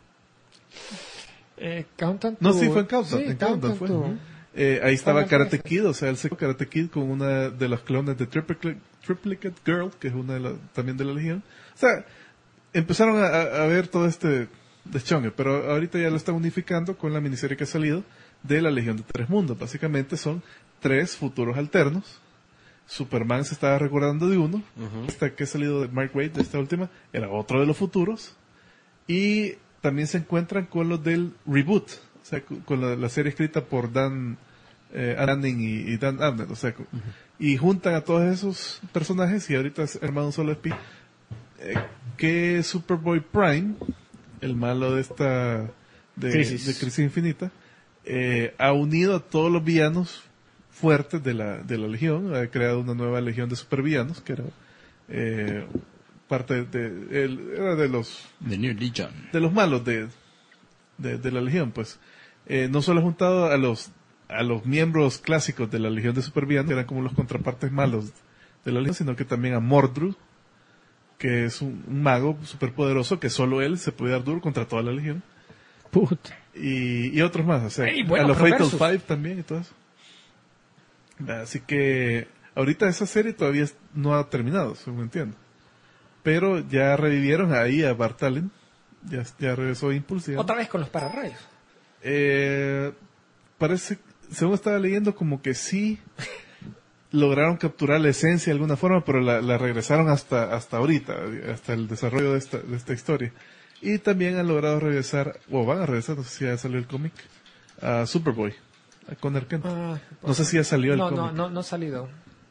Eh, Countdown No, to- sí, fue en Countdown. Sí, en Countdown fue. to- Eh, ahí estaba Final Karate Crisis. Kid, o sea, él se Karate Kid con una de las clones de Triplicate, Triplicate Girl, que es una de la- también de la Legión. O sea, empezaron a, a- a ver todo este deschongue, pero ahorita ya lo están unificando con la miniserie que ha salido de la Legión de Tres Mundos. Básicamente son tres futuros alternos. Superman se estaba recordando de uno, esta que ha salido de Mark Waid, de esta última, era otro de los futuros. Y también se encuentran con los del reboot, o sea, con con la, la serie escrita por Dan eh, Anning y, y Dan Abnett, o sea, con- y juntan a todos esos personajes y ahorita es hermano un solo espí, eh, que Superboy Prime, el malo de esta de Crisis. de Crisis Infinita, eh, ha unido a todos los villanos fuertes de la, de la Legión, ha creado una nueva Legión de supervillanos, que era eh, parte de, el- era de los The New Legion. de los malos de, de, de la Legión, pues. Eh, no solo ha juntado a los a los miembros clásicos de la Legión de Supervillanos, que eran como los contrapartes malos de la Legión, sino que también a Mordru, que es un, un mago superpoderoso que solo él se puede dar duro contra toda la Legión. Puta. Y, y otros más, o sea, Ey, bueno, a los pero Fatal versus. Five también y todo eso. Así que ahorita esa serie todavía es- no ha terminado, según entiendo. Pero ya revivieron ahí a Bart Allen, ya, ya regresó Impulse. digamos. Otra vez con los pararrayos. Eh, parece, según estaba leyendo, como que sí lograron capturar la esencia de alguna forma, pero la, la regresaron hasta hasta ahorita, hasta el desarrollo de esta, de esta historia. Y también han logrado regresar, o van a regresar, no sé si ya salió el cómic, a Superboy, a Connor Kent. Ah, No sé si ya salió el no, cómic. no, no, no ha salido.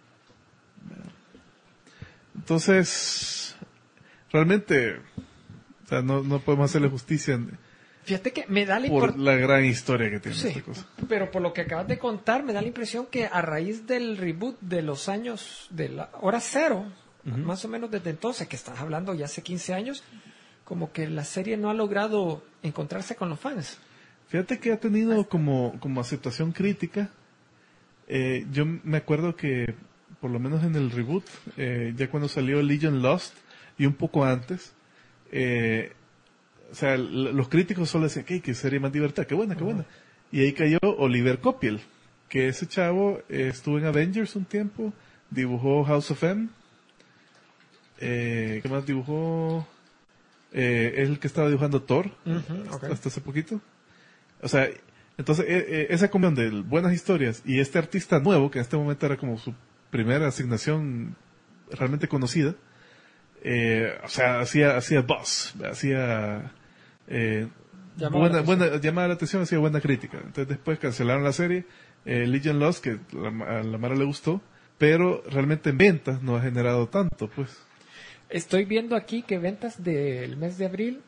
Entonces, realmente, o sea, no, no podemos hacerle justicia en- Fíjate que me da la por impresión. la gran historia que tiene Sí, esta cosa. pero por lo que acabas de contar, me da la impresión que a raíz del reboot de los años de la hora cero, más o menos desde entonces, que estás hablando ya hace quince años, como que la serie no ha logrado encontrarse con los fans. Fíjate que ha tenido como, como aceptación crítica. Eh, yo me acuerdo que, por lo menos en el reboot, eh, ya cuando salió Legion Lost, y un poco antes, eh, o sea, l- los críticos solo decían que qué serie más divertida, qué buena, qué buena. Y ahí cayó Oliver Copiel, que ese chavo eh, estuvo en Avengers un tiempo, dibujó House of M, eh, ¿qué más dibujó? Eh, es el que estaba dibujando Thor, Ujú, ok. hasta hace poquito. O sea, entonces eh, eh, esa combinación de buenas historias y este artista nuevo, que en este momento era como su primera asignación realmente conocida, eh, o sea, hacía, hacía buzz, hacía eh, Llamaba buena, la atención. buena, llamaba la atención, hacía buena crítica. Entonces después cancelaron la serie, eh, Legion Lost, que la- a la Mara le gustó, pero realmente en ventas no ha generado tanto, pues. Estoy viendo aquí que ventas del mes de abril,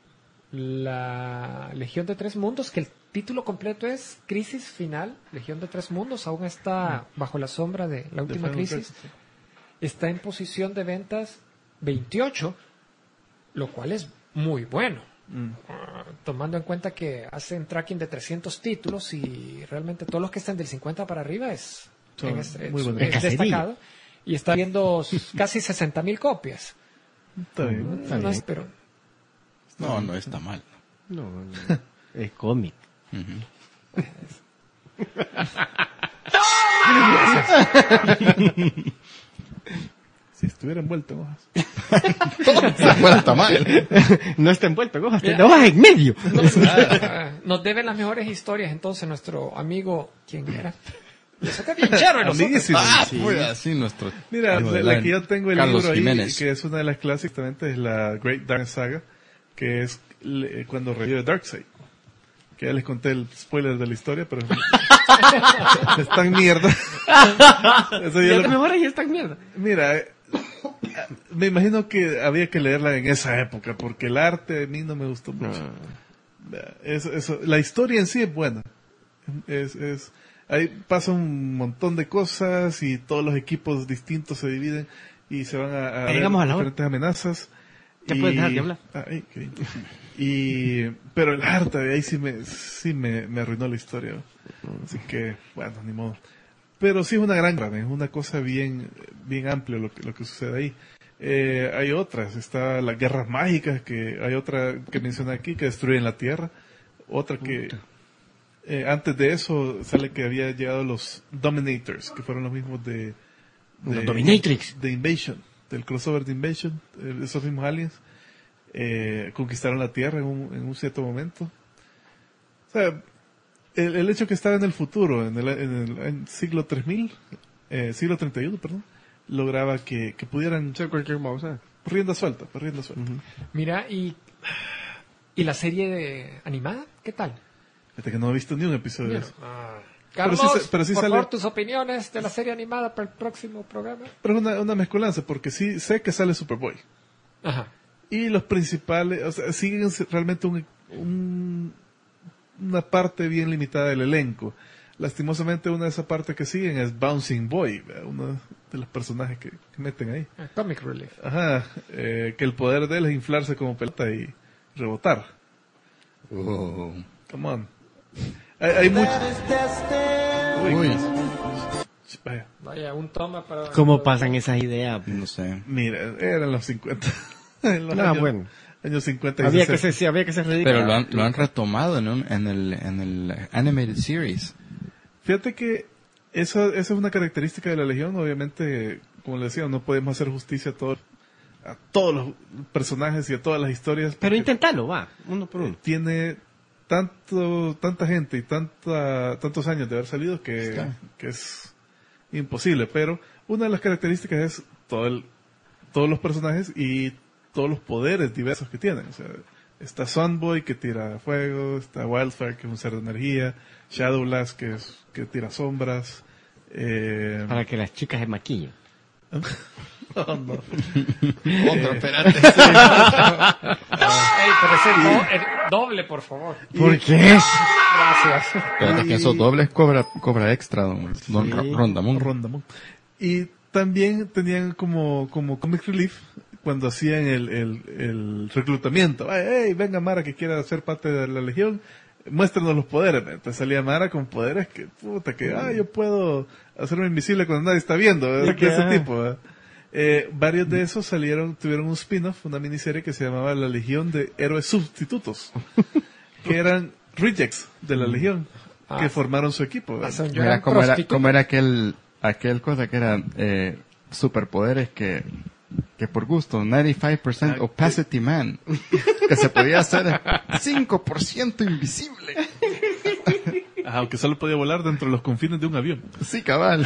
la Legión de Tres Mundos, que el título completo es Crisis Final, Legión de Tres Mundos, aún está bajo la sombra de la última Final crisis, Crisis, sí. está en posición de ventas veintiocho, lo cual es muy bueno. Mm. Ah, tomando en cuenta que hacen tracking de trescientos títulos y realmente todos los que están del cincuenta para arriba es, Son es, es- muy buenos. es Es destacado y está viendo casi sesenta mil copias. Está bien. Está no bien. es, pero No, no está mal. No, no, es cómic. Ujú. Si estuviera envuelto en hojas. Se fuera está mal. No está envuelto en hojas, te hojas en medio. ah, nos deben las mejores historias entonces nuestro amigo, ¿quién era? Y eso que bien chero de nosotros. Amiguísimo. Ah, fue así nuestro. Mira, amigo la, de la Line, que yo tengo el Carlos libro ahí, Jiménez. que es una de las clásicas, justamente, es la Great Dark Saga, que es le- cuando revive Darkseid. Que ya les conté el spoiler de la historia, pero es tan mierda. Eso yo Ya lo- te mejoras y está en mierda. Mira, eh, me imagino que había que leerla en esa época, porque el arte a mí no me gustó mucho. Eso, eso, la historia en sí es buena. Es, es, ahí pasa un montón de cosas y todos los equipos distintos se dividen y se van a, a ver Llegamos a la hora. diferentes amenazas. Ya Y- puedes dejar de hablar. Ay, qué bien. Y, pero el arte de ahí sí me, sí me, me arruinó la historia. Así que, bueno, ni modo. Pero sí es una gran gran, es una cosa bien, bien amplia lo que, lo que sucede ahí. Eh, hay otras, está las guerras mágicas, que hay otra que mencioné aquí, que destruyen la Tierra. Otra que, eh, antes de eso, sale que había llegado los Dominators, que fueron los mismos de, Los de Dominatrix. de Invasion, del crossover de Invasion, eh, esos mismos aliens, eh, conquistaron la Tierra en un, en un cierto momento. O sea, el, el hecho que estaba en el futuro, en el, en el en siglo tres mil, eh, siglo treinta y uno, perdón, lograba que, que pudieran Cualquier cosa. rienda suelta, pues, rienda suelta. Mira, y, y la serie de, animada, ¿qué tal? Fíjate que no he visto ni un episodio de eso. Pero Carlos, sí se- pero sí por sale- favor, tus opiniones de la serie animada para el próximo programa. Pero es una, una mezcolanza, porque sí sé que sale Superboy. Ajá. Y los principales, o sea, siguen realmente un, un- una parte bien limitada del elenco. Lastimosamente, una de esas partes que siguen es Bouncing Boy, ¿verdad? Uno de los personajes que, que meten ahí. Ah, Comic Relief. Ajá, eh, que el poder de él es inflarse como pelota y rebotar. Oh. Come on. Hay, hay mucho. Uy, Uy, vaya. Vaya, un toma para... ¿Cómo pasan esas ideas? no sé. Mira, eran los cincuenta. En los Ah, años, bueno. años cincuenta y Había que sesenta. ser, sí, había que ser ridículo. Pero lo han, lo han retomado en, un- en, el, en el Animated Series. Fíjate que esa, esa es una característica de la Legión. Obviamente, como le decía, no podemos hacer justicia a, todo, a todos los personajes y a todas las historias. Pero porque, inténtalo, va, uno por eh, uno. tiene tanto tanta gente y tanta tantos años de haber salido que, Claro. que es imposible. Pero una de las características es todo el, todos los personajes y todos los poderes diversos que tienen. O sea, está Sunboy que tira fuego, está Wildfire que es un ser de energía, Shadowblast que es que tira sombras. Eh, Para que las chicas se maquillen. oh, no. Otro, espérate. Ey, pero ese do- el doble, por favor. ¿Por qué? Gracias. Espérate que esos dobles cobra, cobra extra, don, don Sí. Ro- Rondamón. Rondamón. Y también tenían como, como Comic Relief cuando hacían el, el, el reclutamiento. Ay, hey, venga Mara que quiera ser parte de la Legión, muéstranos los poderes. Entonces salía Mara con poderes que, puta, que, ah, yo puedo hacerme invisible cuando nadie está viendo, de que, ese ah. tipo. ¿verdad? Eh, varios de esos salieron, tuvieron un spin-off, una miniserie que se llamaba La Legión de Héroes Sustitutos, que eran rejects de la Legión, que Ah. formaron su equipo. ¿verdad? Hacen yo Mira eran cómo era, prostitutas. cómo era aquel, aquel cosa que era eh, superpoderes que, que por gusto, noventa y cinco por ciento opacity man, que se podía hacer cinco por ciento invisible. Ajá, aunque solo podía volar dentro de los confines de un avión. Sí, cabal.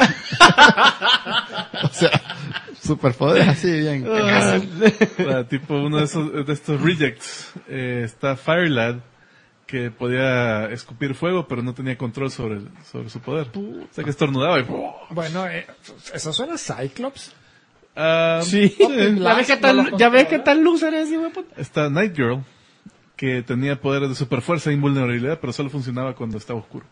O sea, superpoderes así bien. Ah, tipo uno de esos de estos rejects. Eh, está Firelad, que podía escupir fuego, pero no tenía control sobre, el- sobre su poder. O sea que estornudaba y... Bueno, eh, eso suena a Cyclops. Ah, Sí. ¿Ya ves qué tal, ya ves qué tal loser es, hijo de puta? Está Night Girl, que tenía poderes de superfuerza e invulnerabilidad, pero solo funcionaba cuando estaba oscuro.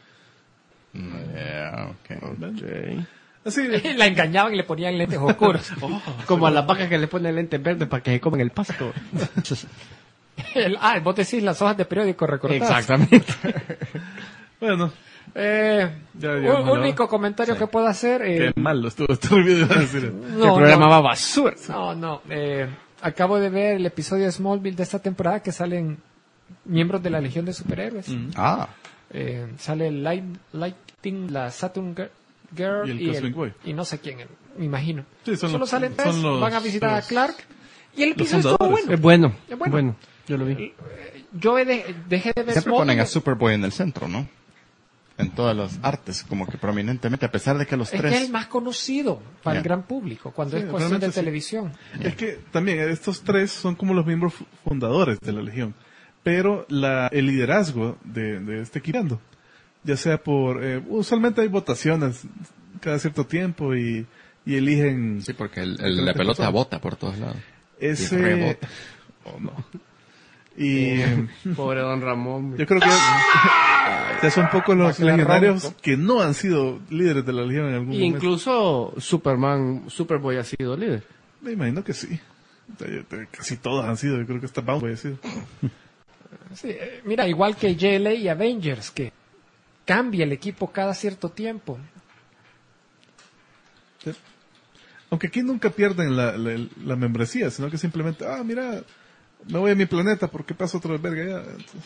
Yeah, okay. ¿Ven? Así, La engañaban y le ponían lentes oscuros. Como a las vacas que le ponen lentes verdes para que se coman el pasto. El- ah, vos decís las hojas de periódico recortadas. Exactamente. bueno, Eh, Ya, un digamos, ¿no? único comentario que puedo hacer. Eh, qué malo estuvo este review, iba a decir. no, el programa no, va basura. no, no. eh, acabo de ver el episodio de Smallville de esta temporada que salen miembros de la Legión de Superhéroes. Ah, Eh, sale Light, Lighting, la Saturn Gir- Girl Y el y, Cosmic Boy. y no sé quién, me imagino. Sí, son Solo los- salen tres, son los- van a visitar los- a Clark. Y el los episodio estuvo fundadores. bueno. Es bueno. Es bueno. bueno. Yo lo vi. Yo he de- dejé de ver siempre ponen a Smallville. Superboy en el centro, ¿no? En todas las artes, como que prominentemente, a pesar de que los Es tres... que es el más conocido para el Ya. gran público, cuando Sí, es cuestión de realmente sí. televisión. Es que también estos tres son como los miembros fu- fundadores de la Legión, pero la, el liderazgo de, de este equipando, ya sea por, eh, usualmente hay votaciones cada cierto tiempo y, y eligen Sí, porque el, el- la diferentes pelota personas. bota por todos lados. Y ese, rebota. oh, no. Y eh, Pobre don Ramón. yo creo que ya son pocos los Máquina legionarios ronco. que no han sido líderes de la Legión en algún Y momento. incluso Superman, Superboy ha sido líder. Me imagino que sí. Eh, eh, Casi todos han sido, yo creo que hasta Bound voy a decir. Sí, eh, mira, igual que J L A y Avengers, que cambia el equipo cada cierto tiempo. Aunque aquí nunca pierden la, la, la membresía, sino que simplemente, ah, mira, me voy a mi planeta porque pasa otro verga allá. Entonces,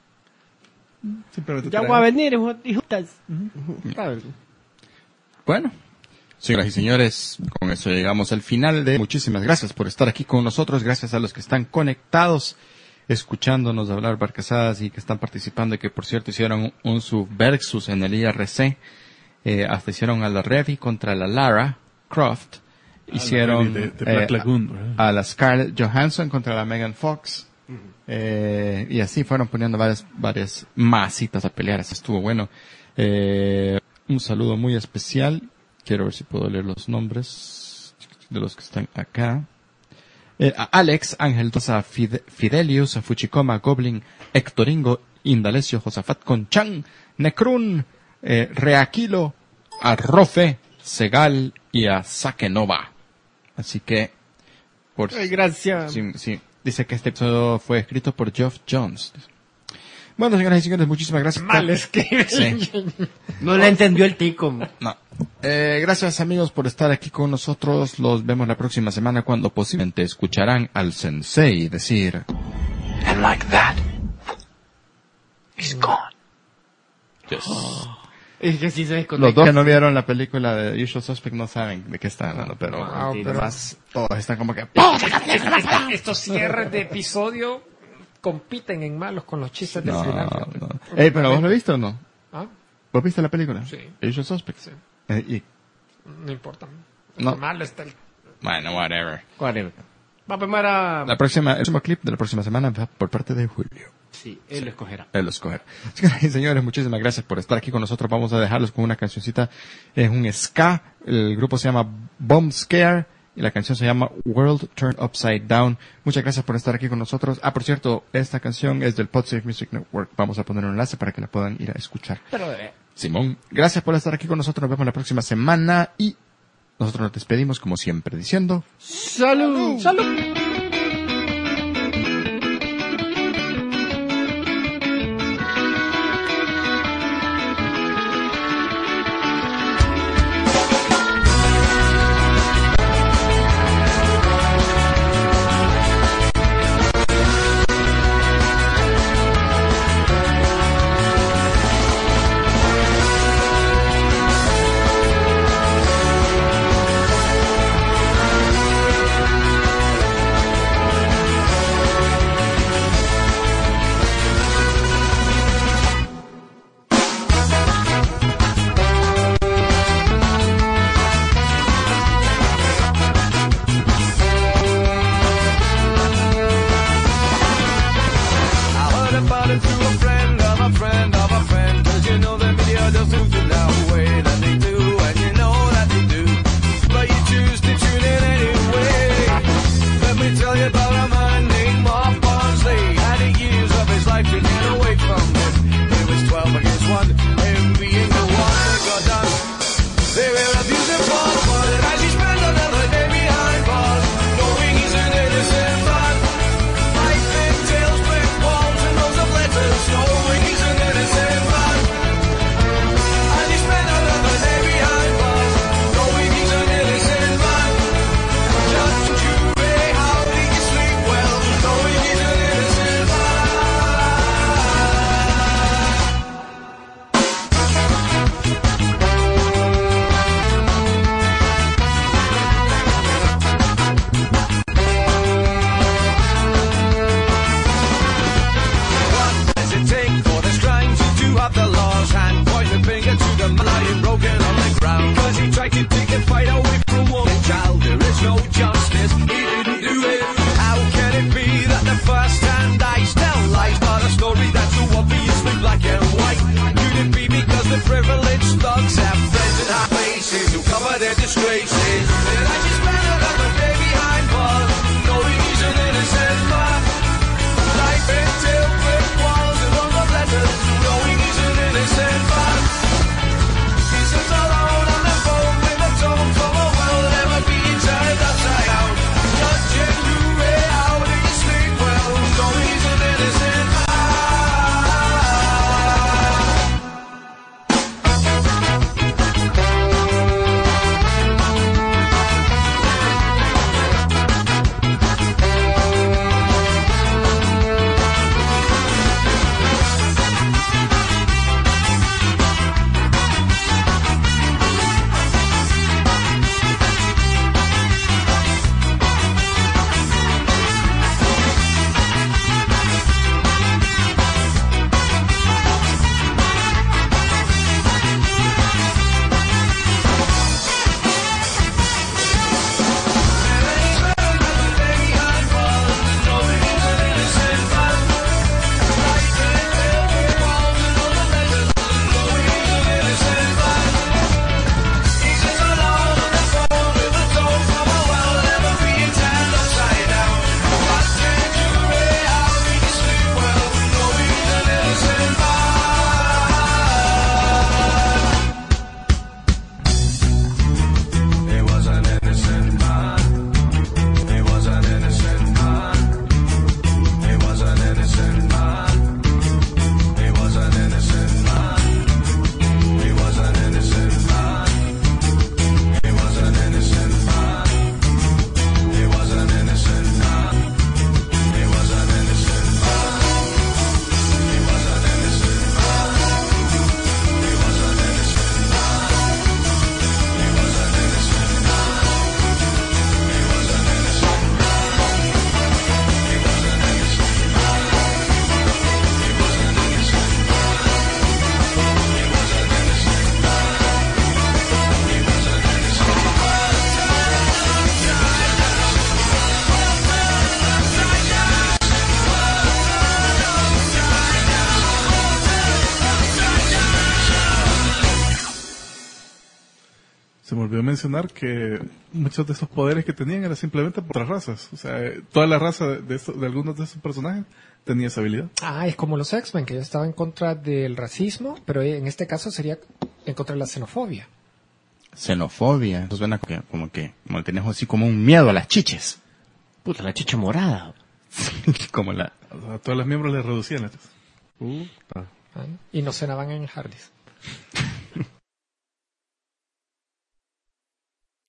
simplemente Ya traen. voy a venir, hijo- hijutas. ¿Sabes? Bueno, señoras y señores, con eso llegamos al final de... Muchísimas gracias por estar aquí con nosotros, gracias a los que están conectados, escuchándonos hablar barcazadas y que están participando y que, por cierto, hicieron un, un subversus en el I R C, eh, hasta hicieron a la Revy contra la Lara Croft, hicieron Revy de- de Black eh, Lagoon, ¿verdad? a, a la Scarlett Johansson contra la Megan Fox, eh, y así fueron poniendo varias, varias masitas a pelear, eso estuvo bueno. Eh, un saludo muy especial, quiero ver si puedo leer los nombres de los que están acá. Eh, a Alex, Ángel Tosa, Fide- Fidelius, a Fuchicoma, Goblin, Hectoringo, Indalecio, Josafat Conchan, Necrun, eh, Reaquilo, a Rofe, Segal y a Sakenova. Así que, por Ay, gracias. sí, sí, dice que este episodio fue escrito por Geoff Jones. Bueno, señoras y señores, muchísimas gracias. Mal escribe. Sí. No le entendió el tico. No. Eh, gracias amigos por estar aquí con nosotros. Los vemos la próxima semana cuando posiblemente escucharán al sensei decir... And like that, he's gone. Yes. Es que sí se Los desconecta. dos que no vieron la película de Usual Suspect no saben de qué están hablando, pero, Ah, y pero- demás, todos están como que... Estos cierres de episodio compiten en malos con los chistes del No, final. no. Ey, pero ¿vos lo viste o no? ¿Ah? ¿Vos viste la película? Sí. Usual Suspect. Sí. Eh, y, No importa. No. Malo está el... bueno, whatever. Whatever. Va a primar a... La próxima, el próximo clip de la próxima semana va por parte de Julio. Sí, él lo escogerá. Él lo escogerá. Señoras y señores, muchísimas gracias por estar aquí con nosotros. Vamos a dejarlos con una cancioncita. Es un ska. El grupo se llama Bomb Scare y la canción se llama World Turned Upside Down. Muchas gracias por estar aquí con nosotros. Ah, por cierto, esta canción es del PodSafe Music Network. Vamos a poner un enlace para que la puedan ir a escuchar. Pero eh, Simón, gracias por estar aquí con nosotros. Nos vemos la próxima semana y nosotros nos despedimos como siempre diciendo... ¡Salud! ¡salud! Se me olvidó mencionar que muchos de esos poderes que tenían eran simplemente por otras razas. O sea, toda la raza de, de, esto, de algunos de esos personajes tenía esa habilidad. Ah, es como los X-Men, que ellos estaban en contra del racismo, pero en este caso sería en contra de la xenofobia. Xenofobia. Eso suena como que, como que, como tenemos así como un miedo a las chiches. Puta, la chicha morada. Como la... A todos los miembros les reducían. Uh, ¿Ah? Y no cenaban en Hardee's.